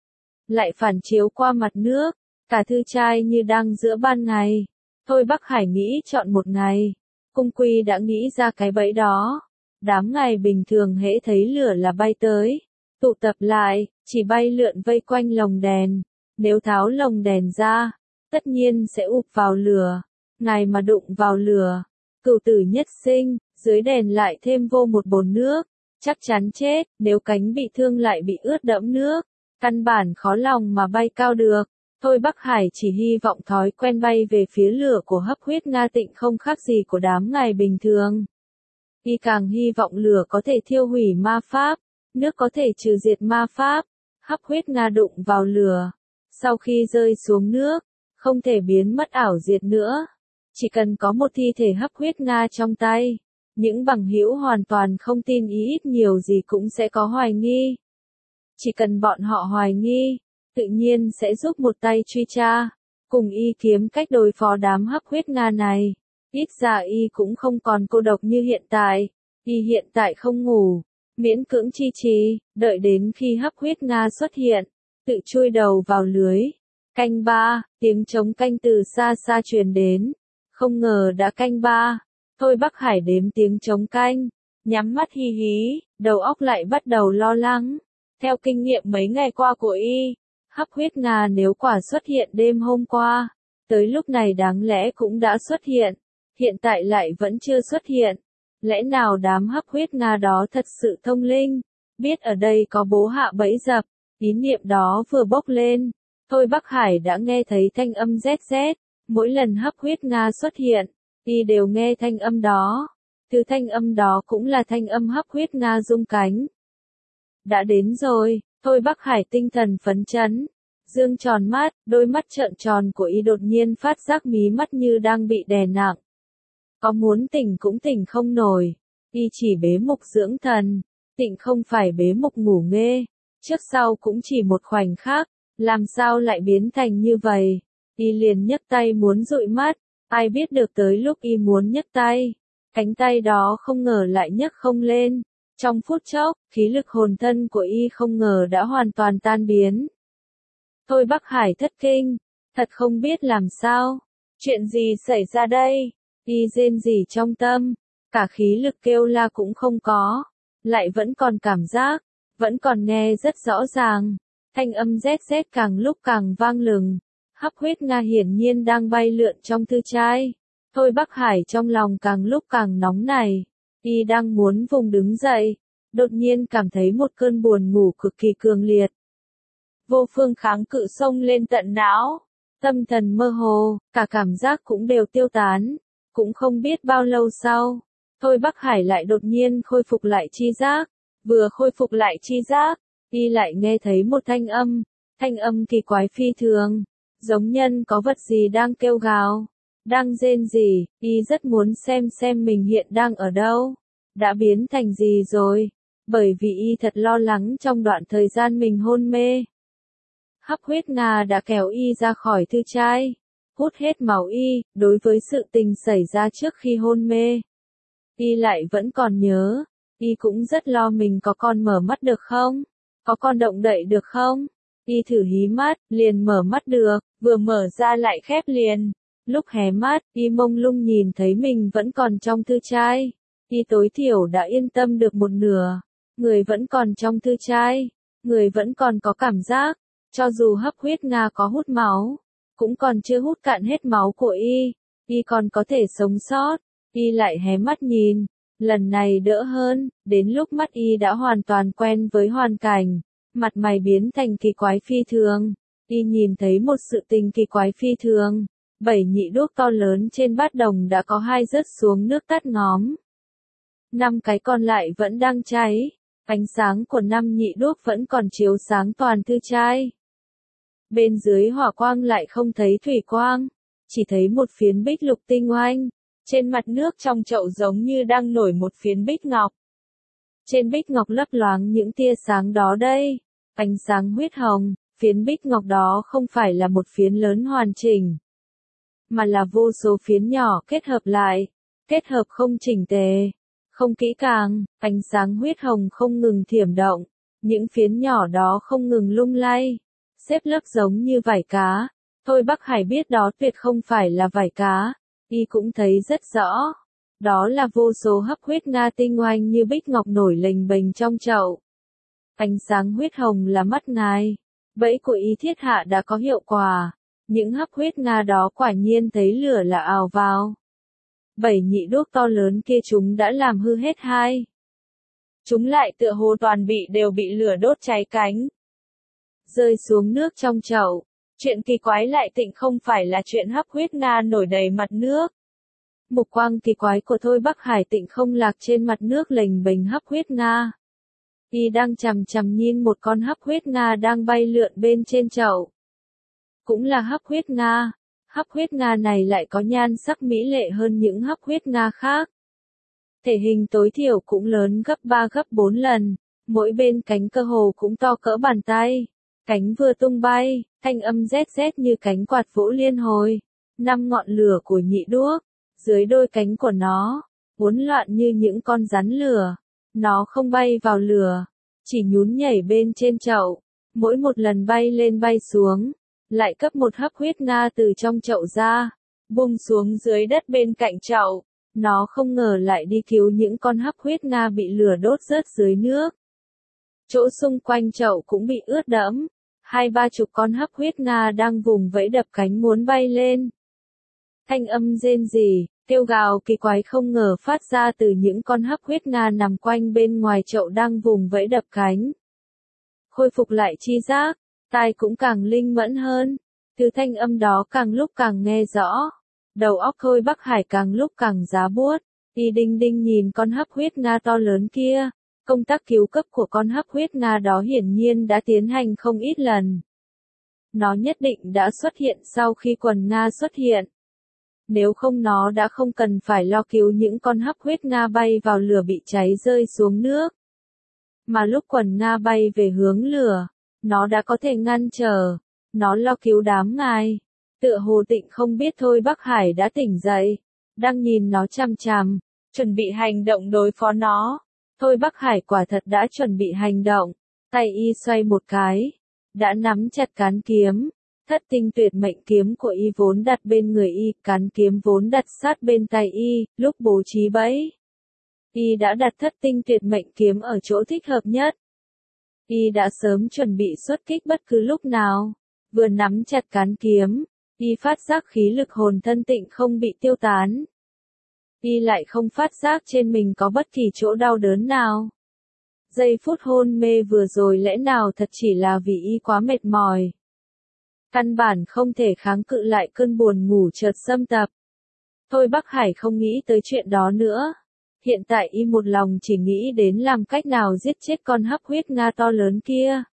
Lại phản chiếu qua mặt nước, cả thư trai như đang giữa ban ngày. Thôi Bắc Hải nghĩ chọn một ngày. Cung Quy đã nghĩ ra cái bẫy đó. Đám ngày bình thường hễ thấy lửa là bay tới. Tụ tập lại, chỉ bay lượn vây quanh lồng đèn. Nếu tháo lồng đèn ra, tất nhiên sẽ ụp vào lửa. Ngày mà đụng vào lửa, cửu tử nhất sinh, dưới đèn lại thêm vô một bồn nước. Chắc chắn chết, nếu cánh bị thương lại bị ướt đẫm nước. Căn bản khó lòng mà bay cao được. Thôi Bắc Hải chỉ hy vọng thói quen bay về phía lửa của hấp huyết Nga tịnh không khác gì của đám ngày bình thường. Y càng hy vọng lửa có thể thiêu hủy ma pháp, nước có thể trừ diệt ma pháp. Hấp huyết Nga đụng vào lửa, sau khi rơi xuống nước, không thể biến mất ảo diệt nữa. Chỉ cần có một thi thể hấp huyết Nga trong tay, những bằng hữu hoàn toàn không tin Y ít nhiều gì cũng sẽ có hoài nghi. Chỉ cần bọn họ hoài nghi, tự nhiên sẽ giúp một tay truy tra, cùng Y kiếm cách đối phó đám hấp huyết Nga này. Ít ra Y cũng không còn cô độc như hiện tại. Y hiện tại không ngủ, miễn cưỡng chi trì, đợi đến khi hấp huyết Nga xuất hiện, tự chui đầu vào lưới. Canh ba, tiếng trống canh từ xa xa truyền đến. Không ngờ đã canh ba. Thôi Bắc Hải đếm tiếng trống canh, nhắm mắt hí hí, đầu óc lại bắt đầu lo lắng. Theo kinh nghiệm mấy ngày qua của Y, hấp huyết Nga nếu quả xuất hiện đêm hôm qua, tới lúc này đáng lẽ cũng đã xuất hiện, hiện tại lại vẫn chưa xuất hiện. Lẽ nào đám hấp huyết Nga đó thật sự thông linh, biết ở đây có bố hạ bẫy dập. Ý niệm đó vừa bốc lên, Thôi Bắc Hải đã nghe thấy thanh âm rét rét. Mỗi lần hấp huyết Nga xuất hiện, Y đều nghe thanh âm đó. Từ thanh âm đó cũng là thanh âm hấp huyết Nga rung cánh. Đã đến rồi. Thôi Bắc Hải tinh thần phấn chấn, dương tròn mắt, đôi mắt trợn tròn của Y đột nhiên phát giác mí mắt như đang bị đè nặng. Có muốn tỉnh cũng tỉnh không nổi. Y chỉ bế mục dưỡng thần, tịnh không phải bế mục ngủ nghê. Trước sau cũng chỉ một khoảnh khắc, làm sao lại biến thành như vậy? Y liền nhấc tay muốn dụi mắt, ai biết được tới lúc Y muốn nhấc tay, cánh tay đó không ngờ lại nhấc không lên. Trong phút chốc, khí lực hồn thân của Y không ngờ đã hoàn toàn tan biến. Thôi Bắc Hải thất kinh, thật không biết làm sao. Chuyện gì xảy ra đây? Y rên rỉ trong tâm, cả khí lực kêu la cũng không có, lại vẫn còn cảm giác, vẫn còn nghe rất rõ ràng. Thanh âm rét rét càng lúc càng vang lừng. Hấp huyết Nga hiển nhiên đang bay lượn trong thư trai. Thôi Bắc Hải trong lòng càng lúc càng nóng nảy. Y đang muốn vùng đứng dậy, đột nhiên cảm thấy một cơn buồn ngủ cực kỳ cường liệt. Vô phương kháng cự xông lên tận não, tâm thần mơ hồ, cả cảm giác cũng đều tiêu tán. Cũng không biết bao lâu sau, Thôi Bắc Hải lại đột nhiên khôi phục lại tri giác. Vừa khôi phục lại tri giác, Y lại nghe thấy một thanh âm, thanh âm kỳ quái phi thường, giống nhân có vật gì đang kêu gào, đang rên rỉ. Y rất muốn xem xem mình hiện đang ở đâu, đã biến thành gì rồi, bởi vì Y thật lo lắng trong đoạn thời gian mình hôn mê. Hấp huyết Nga đã kéo y ra khỏi thư trai, hút hết máu y, đối với sự tình xảy ra trước khi hôn mê. Y lại vẫn còn nhớ, y cũng rất lo mình có còn mở mắt được không? Có còn động đậy được không? Y thử hí mắt, liền mở mắt được, vừa mở ra lại khép liền. Lúc hé mắt, y mông lung nhìn thấy mình vẫn còn trong thư trai. Y tối thiểu đã yên tâm được một nửa. Người vẫn còn trong thư trai. Người vẫn còn có cảm giác. Cho dù hấp huyết Nga có hút máu, cũng còn chưa hút cạn hết máu của y. Y còn có thể sống sót. Y lại hé mắt nhìn. Lần này đỡ hơn, đến lúc mắt y đã hoàn toàn quen với hoàn cảnh. Mặt mày biến thành kỳ quái phi thường. Y nhìn thấy một sự tình kỳ quái phi thường. Bảy nhị đuốc to lớn trên bát đồng đã có hai rớt xuống nước tắt ngóm. Năm cái còn lại vẫn đang cháy. Ánh sáng của năm nhị đuốc vẫn còn chiếu sáng toàn thư trai. Bên dưới hỏa quang lại không thấy thủy quang. Chỉ thấy một phiến bích lục tinh oanh. Trên mặt nước trong chậu giống như đang nổi một phiến bích ngọc. Trên bích ngọc lấp loáng những tia sáng đó đây. Ánh sáng huyết hồng, phiến bích ngọc đó không phải là một phiến lớn hoàn chỉnh. Mà là vô số phiến nhỏ kết hợp lại. Kết hợp không chỉnh tề. Không kỹ càng, ánh sáng huyết hồng không ngừng thiểm động. Những phiến nhỏ đó không ngừng lung lay. Xếp lớp giống như vảy cá. Thôi Bắc Hải biết đó tuyệt không phải là vảy cá. Y cũng thấy rất rõ. Đó là vô số hấp huyết Nga tinh oanh như bích ngọc nổi lềnh bềnh trong chậu. Ánh sáng huyết hồng là mắt ngài. Bẫy của y thiết hạ đã có hiệu quả. Những hấp huyết Nga đó quả nhiên thấy lửa là ào vào. Bảy nhị đuốc to lớn kia chúng đã làm hư hết hai. Chúng lại tựa hồ toàn bị đều bị lửa đốt cháy cánh. Rơi xuống nước trong chậu. Chuyện kỳ quái lại tịnh không phải là chuyện hấp huyết Nga nổi đầy mặt nước. Mục quang kỳ quái của Thôi Bắc Hải tịnh không lạc trên mặt nước lềnh bềnh hấp huyết Nga. Y đang chằm chằm nhìn một con hấp huyết Nga đang bay lượn bên trên chậu. Cũng là hấp huyết Nga. Hấp huyết Nga này lại có nhan sắc mỹ lệ hơn những hấp huyết Nga khác. Thể hình tối thiểu cũng lớn gấp ba gấp bốn lần. Mỗi bên cánh cơ hồ cũng to cỡ bàn tay. Cánh vừa tung bay, thanh âm rét rét như cánh quạt vỗ liên hồi. Năm ngọn lửa của nhị đuốc. Dưới đôi cánh của nó, uốn loạn như những con rắn lửa. Nó không bay vào lửa, chỉ nhún nhảy bên trên chậu. Mỗi một lần bay lên bay xuống, lại cấp một hấp huyết Nga từ trong chậu ra, bung xuống dưới đất bên cạnh chậu. Nó không ngờ lại đi cứu những con hấp huyết Nga bị lửa đốt rớt dưới nước. Chỗ xung quanh chậu cũng bị ướt đẫm. Hai ba chục con hấp huyết Nga đang vùng vẫy đập cánh muốn bay lên. Thanh âm rên rỉ, kêu gào kỳ quái không ngờ phát ra từ những con hấp huyết Nga nằm quanh bên ngoài chậu đang vùng vẫy đập cánh. Khôi phục lại chi giác, tai cũng càng linh mẫn hơn. Từ thanh âm đó càng lúc càng nghe rõ. Đầu óc Thôi Bắc Hải càng lúc càng giá buốt. Y đinh đinh nhìn con hấp huyết Nga to lớn kia. Công tác cứu cấp của con hấp huyết Nga đó hiển nhiên đã tiến hành không ít lần. Nó nhất định đã xuất hiện sau khi quần Nga xuất hiện. Nếu không nó đã không cần phải lo cứu những con hấp huyết Nga bay vào lửa bị cháy rơi xuống nước. Mà lúc quần Nga bay về hướng lửa, nó đã có thể ngăn trở. Nó lo cứu đám ngài. Tựa hồ tịnh không biết Thôi Bắc Hải đã tỉnh dậy. Đang nhìn nó chằm chằm, chuẩn bị hành động đối phó nó. Thôi Bắc Hải quả thật đã chuẩn bị hành động. Tay y xoay một cái. Đã nắm chặt cán kiếm. Thất tinh tuyệt mệnh kiếm của y vốn đặt bên người y, cán kiếm vốn đặt sát bên tay y, lúc bố trí bẫy. Y đã đặt thất tinh tuyệt mệnh kiếm ở chỗ thích hợp nhất. Y đã sớm chuẩn bị xuất kích bất cứ lúc nào. Vừa nắm chặt cán kiếm, y phát giác khí lực hồn thân tịnh không bị tiêu tán. Y lại không phát giác trên mình có bất kỳ chỗ đau đớn nào. Giây phút hôn mê vừa rồi lẽ nào thật chỉ là vì y quá mệt mỏi. Căn bản không thể kháng cự lại cơn buồn ngủ chợt xâm tập. Thôi Bắc Hải không nghĩ tới chuyện đó nữa. Hiện tại y một lòng chỉ nghĩ đến làm cách nào giết chết con hấp huyết Nga to lớn kia.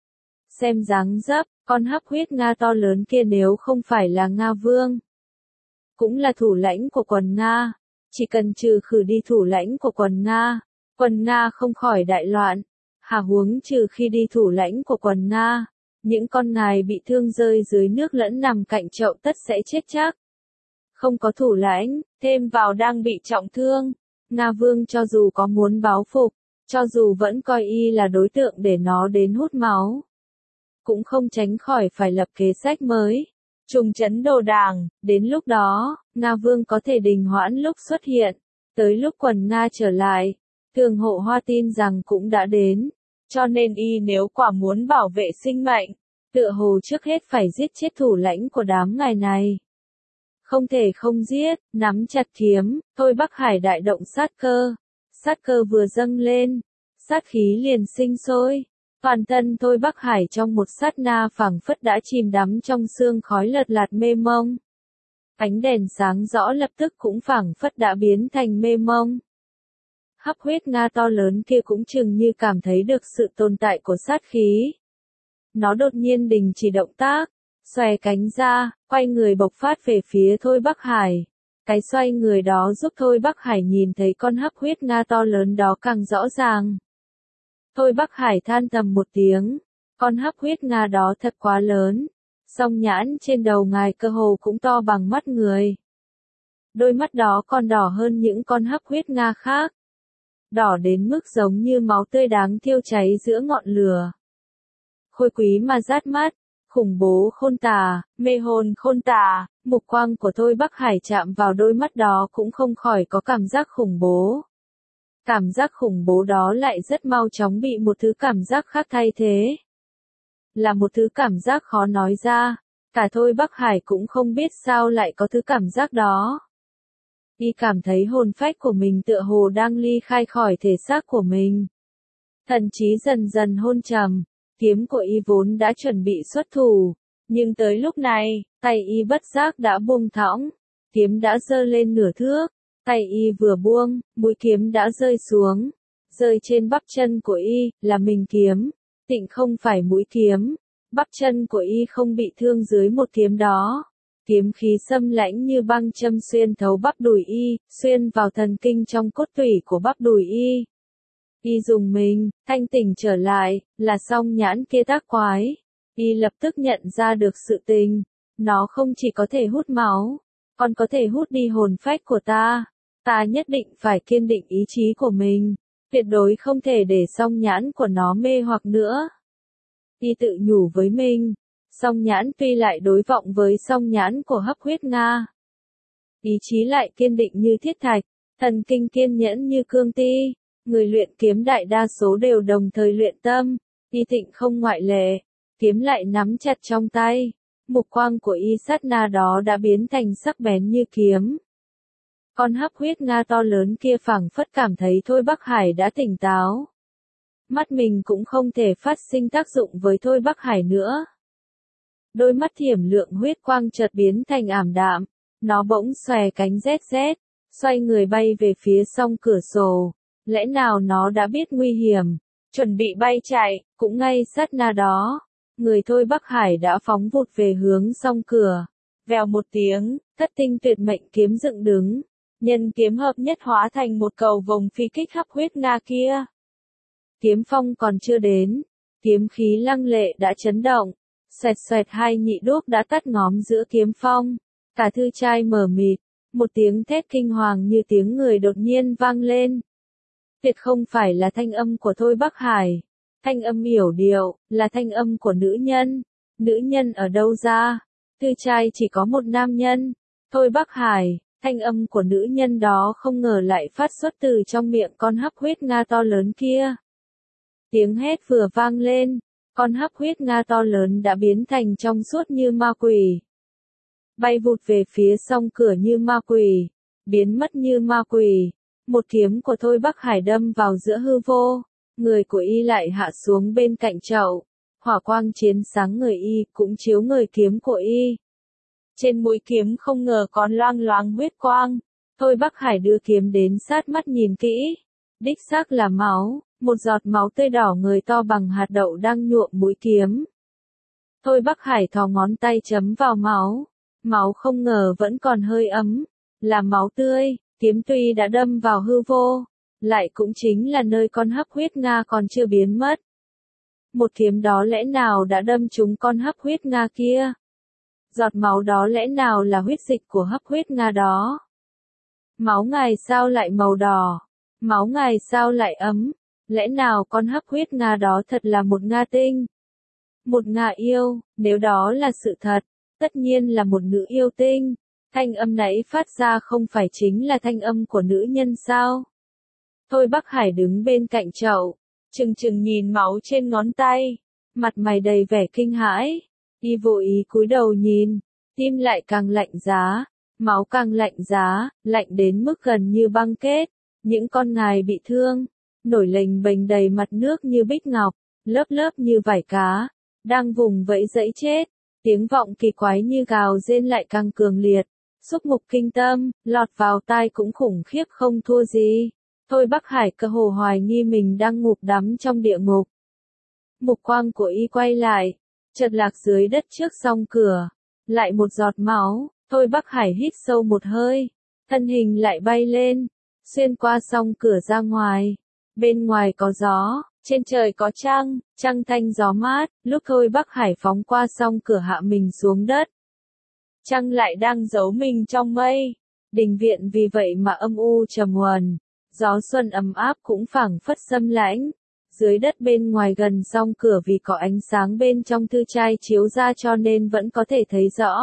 Xem dáng dấp, con hấp huyết Nga to lớn kia nếu không phải là Nga Vương, cũng là thủ lãnh của quần Nga. Chỉ cần trừ khử đi thủ lãnh của quần Nga, quần Nga không khỏi đại loạn. Hà huống trừ khi đi thủ lãnh của quần Nga, Những con ngài bị thương rơi dưới nước lẫn nằm cạnh chậu tất sẽ chết chắc. Không có thủ lãnh, thêm vào đang bị trọng thương. Nga Vương cho dù có muốn báo phục, cho dù vẫn coi y là đối tượng để nó đến hút máu, cũng không tránh khỏi phải lập kế sách mới. Trùng trấn đồ đàng, đến lúc đó, Nga Vương có thể đình hoãn lúc xuất hiện. Tới lúc quần Nga trở lại, Thường Hộ Hoa tin rằng cũng đã đến. Cho nên y nếu quả muốn bảo vệ sinh mệnh, tựa hồ trước hết phải giết chết thủ lãnh của đám ngài này. Không thể không giết, nắm chặt kiếm, Thôi Bắc Hải đại động sát cơ. Sát cơ vừa dâng lên, sát khí liền sinh sôi. Toàn thân Thôi Bắc Hải trong một sát na phảng phất đã chìm đắm trong sương khói lợt lạt mê mông. Ánh đèn sáng rõ lập tức cũng phảng phất đã biến thành mê mông. Hấp huyết Nga to lớn kia cũng chừng như cảm thấy được sự tồn tại của sát khí. Nó đột nhiên đình chỉ động tác, xòe cánh ra, quay người bộc phát về phía Thôi Bắc Hải. Cái xoay người đó giúp Thôi Bắc Hải nhìn thấy con hấp huyết Nga to lớn đó càng rõ ràng. Thôi Bắc Hải than thầm một tiếng, con hấp huyết Nga đó thật quá lớn, song nhãn trên đầu ngài cơ hồ cũng to bằng mắt người. Đôi mắt đó còn đỏ hơn những con hấp huyết Nga khác. Đỏ đến mức giống như máu tươi đáng thiêu cháy giữa ngọn lửa. Khôi quý mà rát mắt, khủng bố khôn tả, mê hồn khôn tả, mục quang của Thôi Bắc Hải chạm vào đôi mắt đó cũng không khỏi có cảm giác khủng bố. Cảm giác khủng bố đó lại rất mau chóng bị một thứ cảm giác khác thay thế. Là một thứ cảm giác khó nói ra, cả Thôi Bắc Hải cũng không biết sao lại có thứ cảm giác đó. Y cảm thấy hồn phách của mình tựa hồ đang ly khai khỏi thể xác của mình. Thần trí dần dần hôn trầm, kiếm của y vốn đã chuẩn bị xuất thủ, nhưng tới lúc này, tay y bất giác đã buông thõng, kiếm đã giơ lên nửa thước, tay y vừa buông, mũi kiếm đã rơi xuống, rơi trên bắp chân của y, là mình kiếm, tịnh không phải mũi kiếm, bắp chân của y không bị thương dưới một kiếm đó. Kiếm khí xâm lãnh như băng châm xuyên thấu bắp đùi y, xuyên vào thần kinh trong cốt tủy của bắp đùi y. Y dùng mình, thanh tỉnh trở lại, là song nhãn kia tác quái. Y lập tức nhận ra được sự tình. Nó không chỉ có thể hút máu, còn có thể hút đi hồn phách của ta. Ta nhất định phải kiên định ý chí của mình. Tuyệt đối không thể để song nhãn của nó mê hoặc nữa. Y tự nhủ với mình. Song nhãn tuy lại đối vọng với song nhãn của hấp huyết Nga. Ý chí lại kiên định như thiết thạch, thần kinh kiên nhẫn như cương ti. Người luyện kiếm đại đa số đều đồng thời luyện tâm, y tịnh không ngoại lệ, kiếm lại nắm chặt trong tay. Mục quang của y sát na đó đã biến thành sắc bén như kiếm. Con hấp huyết Nga to lớn kia phảng phất cảm thấy Thôi Bắc Hải đã tỉnh táo. Mắt mình cũng không thể phát sinh tác dụng với Thôi Bắc Hải nữa. Đôi mắt thiểm lượng huyết quang chợt biến thành ảm đạm, nó bỗng xòe cánh rét rét, xoay người bay về phía song cửa sổ. Lẽ nào nó đã biết nguy hiểm, chuẩn bị bay chạy, cũng ngay sát na đó, người Thôi Bắc Hải đã phóng vụt về hướng song cửa. Vèo một tiếng, thất tinh tuyệt mệnh kiếm dựng đứng, nhân kiếm hợp nhất hóa thành một cầu vồng phi kích hấp huyết Nga kia. Kiếm phong còn chưa đến, kiếm khí lăng lệ đã chấn động, xoẹt xoẹt hai nhị đuốc đã tắt ngóm giữa kiếm phong, cả thư trai mờ mịt, một tiếng thét kinh hoàng như tiếng người đột nhiên vang lên. Tuyệt không phải là thanh âm của Thôi Bắc Hải, thanh âm yểu điệu, là thanh âm của nữ nhân. Nữ nhân ở đâu ra? Thư trai chỉ có một nam nhân, Thôi Bắc Hải. Thanh âm của nữ nhân đó không ngờ lại phát xuất từ trong miệng con hấp huyết Nga to lớn kia. Tiếng hét vừa vang lên, con hấp huyết Nga to lớn đã biến thành trong suốt như ma quỷ. Bay vụt về phía song cửa như ma quỷ, biến mất như ma quỷ. Một kiếm của Thôi Bắc Hải đâm vào giữa hư vô, người của y lại hạ xuống bên cạnh chậu. Hỏa quang chiến sáng người y cũng chiếu người kiếm của y. Trên mũi kiếm không ngờ còn loang loáng huyết quang. Thôi Bắc Hải đưa kiếm đến sát mắt nhìn kỹ. Đích xác là máu, một giọt máu tươi đỏ người to bằng hạt đậu đang nhuộm mũi kiếm. Thôi Bắc Hải thò ngón tay chấm vào máu. Máu không ngờ vẫn còn hơi ấm, là máu tươi. Kiếm tuy đã đâm vào hư vô, lại cũng chính là nơi con hấp huyết Nga còn chưa biến mất. Một kiếm đó lẽ nào đã đâm trúng con hấp huyết Nga kia? Giọt máu đó lẽ nào là huyết dịch của hấp huyết Nga đó? Máu ngài sao lại màu đỏ? Máu ngài sao lại ấm? Lẽ nào con hấp huyết Nga đó thật là một Nga tinh? Một Nga yêu, nếu đó là sự thật, tất nhiên là một nữ yêu tinh. Thanh âm nãy phát ra không phải chính là thanh âm của nữ nhân sao? Thôi Bắc Hải đứng bên cạnh chậu, chừng chừng nhìn máu trên ngón tay, mặt mày đầy vẻ kinh hãi. Y vô ý cúi đầu nhìn, tim lại càng lạnh giá, máu càng lạnh giá, lạnh đến mức gần như băng kết. Những con ngài bị thương, nổi lềnh bềnh đầy mặt nước như bích ngọc, lớp lớp như vải cá, đang vùng vẫy dẫy chết. Tiếng vọng kỳ quái như gào rên lại càng cường liệt, xúc mục kinh tâm, lọt vào tai cũng khủng khiếp không thua gì. Thôi Bắc Hải cơ hồ hoài nghi mình đang ngục đắm trong địa ngục. Mục quang của y quay lại, chợt lạc dưới đất trước song cửa, lại một giọt máu. Thôi Bắc Hải hít sâu một hơi, thân hình lại bay lên, xuyên qua song cửa ra ngoài. Bên ngoài có gió, trên trời có trăng, trăng thanh gió mát. Lúc Thôi Bắc Hải phóng qua song cửa hạ mình xuống đất, trăng lại đang giấu mình trong mây. Đình viện vì vậy mà âm u trầm uẩn, gió xuân ấm áp cũng phảng phất xâm lãnh. Dưới đất bên ngoài gần song cửa vì có ánh sáng bên trong thư trai chiếu ra cho nên vẫn có thể thấy rõ.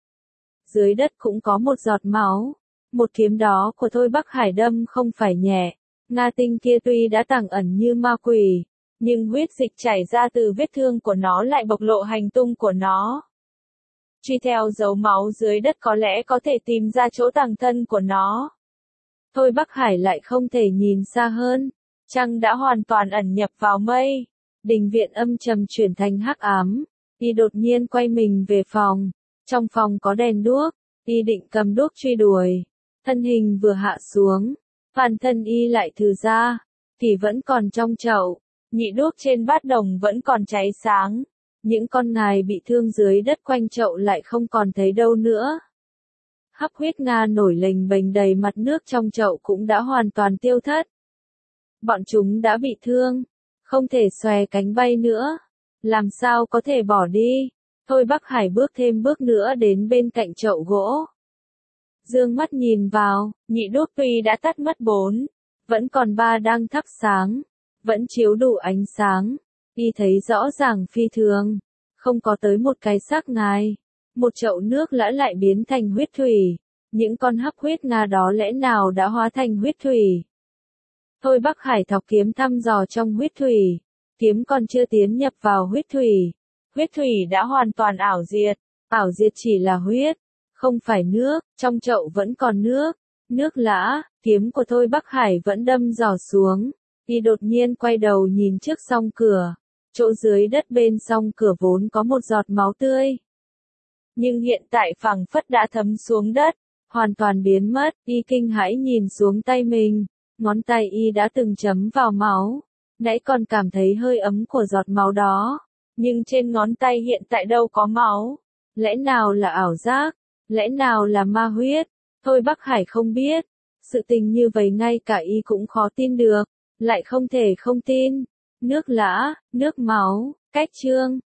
Dưới đất cũng có một giọt máu. Một kiếm đó của Thôi Bắc Hải đâm không phải nhẹ. Nga tinh kia tuy đã tàng ẩn như ma quỷ, nhưng huyết dịch chảy ra từ vết thương của nó lại bộc lộ hành tung của nó. Truy theo dấu máu dưới đất có lẽ có thể tìm ra chỗ tàng thân của nó. Thôi Bắc Hải lại không thể nhìn xa hơn. Trăng đã hoàn toàn ẩn nhập vào mây. Đình viện âm trầm chuyển thành hắc ám. Y đột nhiên quay mình về phòng. Trong phòng có đèn đuốc. Y định cầm đuốc truy đuổi. Thân hình vừa hạ xuống, toàn thân y lại thừ ra. Thì vẫn còn trong chậu. Nhị đuốc trên bát đồng vẫn còn cháy sáng. Những con ngài bị thương dưới đất quanh chậu lại không còn thấy đâu nữa. Hấp huyết Nga nổi lềnh bềnh đầy mặt nước trong chậu cũng đã hoàn toàn tiêu thất. Bọn chúng đã bị thương, không thể xòe cánh bay nữa. Làm sao có thể bỏ đi? Thôi Bắc Hải bước thêm bước nữa đến bên cạnh chậu gỗ. Dương mắt nhìn vào, nhị đuốc tuy đã tắt mất bốn, vẫn còn ba đang thắp sáng, vẫn chiếu đủ ánh sáng. Y thấy rõ ràng phi thường, không có tới một cái xác ngài. Một chậu nước lã lại biến thành huyết thủy. Những con hấp huyết Nga đó lẽ nào đã hóa thành huyết thủy? Thôi Bắc Hải thọc kiếm thăm dò trong huyết thủy. Kiếm còn chưa tiến nhập vào huyết thủy. Huyết thủy đã hoàn toàn ảo diệt. Ảo diệt chỉ là huyết, không phải nước. Trong chậu vẫn còn nước. Nước lã, kiếm của Thôi Bắc Hải vẫn đâm dò xuống. Y đột nhiên quay đầu nhìn trước song cửa. Chỗ dưới đất bên song cửa vốn có một giọt máu tươi. Nhưng hiện tại phảng phất đã thấm xuống đất, hoàn toàn biến mất. Y kinh hãi nhìn xuống tay mình, ngón tay y đã từng chấm vào máu, nãy còn cảm thấy hơi ấm của giọt máu đó, nhưng trên ngón tay hiện tại đâu có máu. Lẽ nào là ảo giác? Lẽ nào là ma huyết? Thôi Bắc Hải không biết. Sự tình như vậy ngay cả y cũng khó tin được, lại không thể không tin. Nước lã, nước máu, cách chương.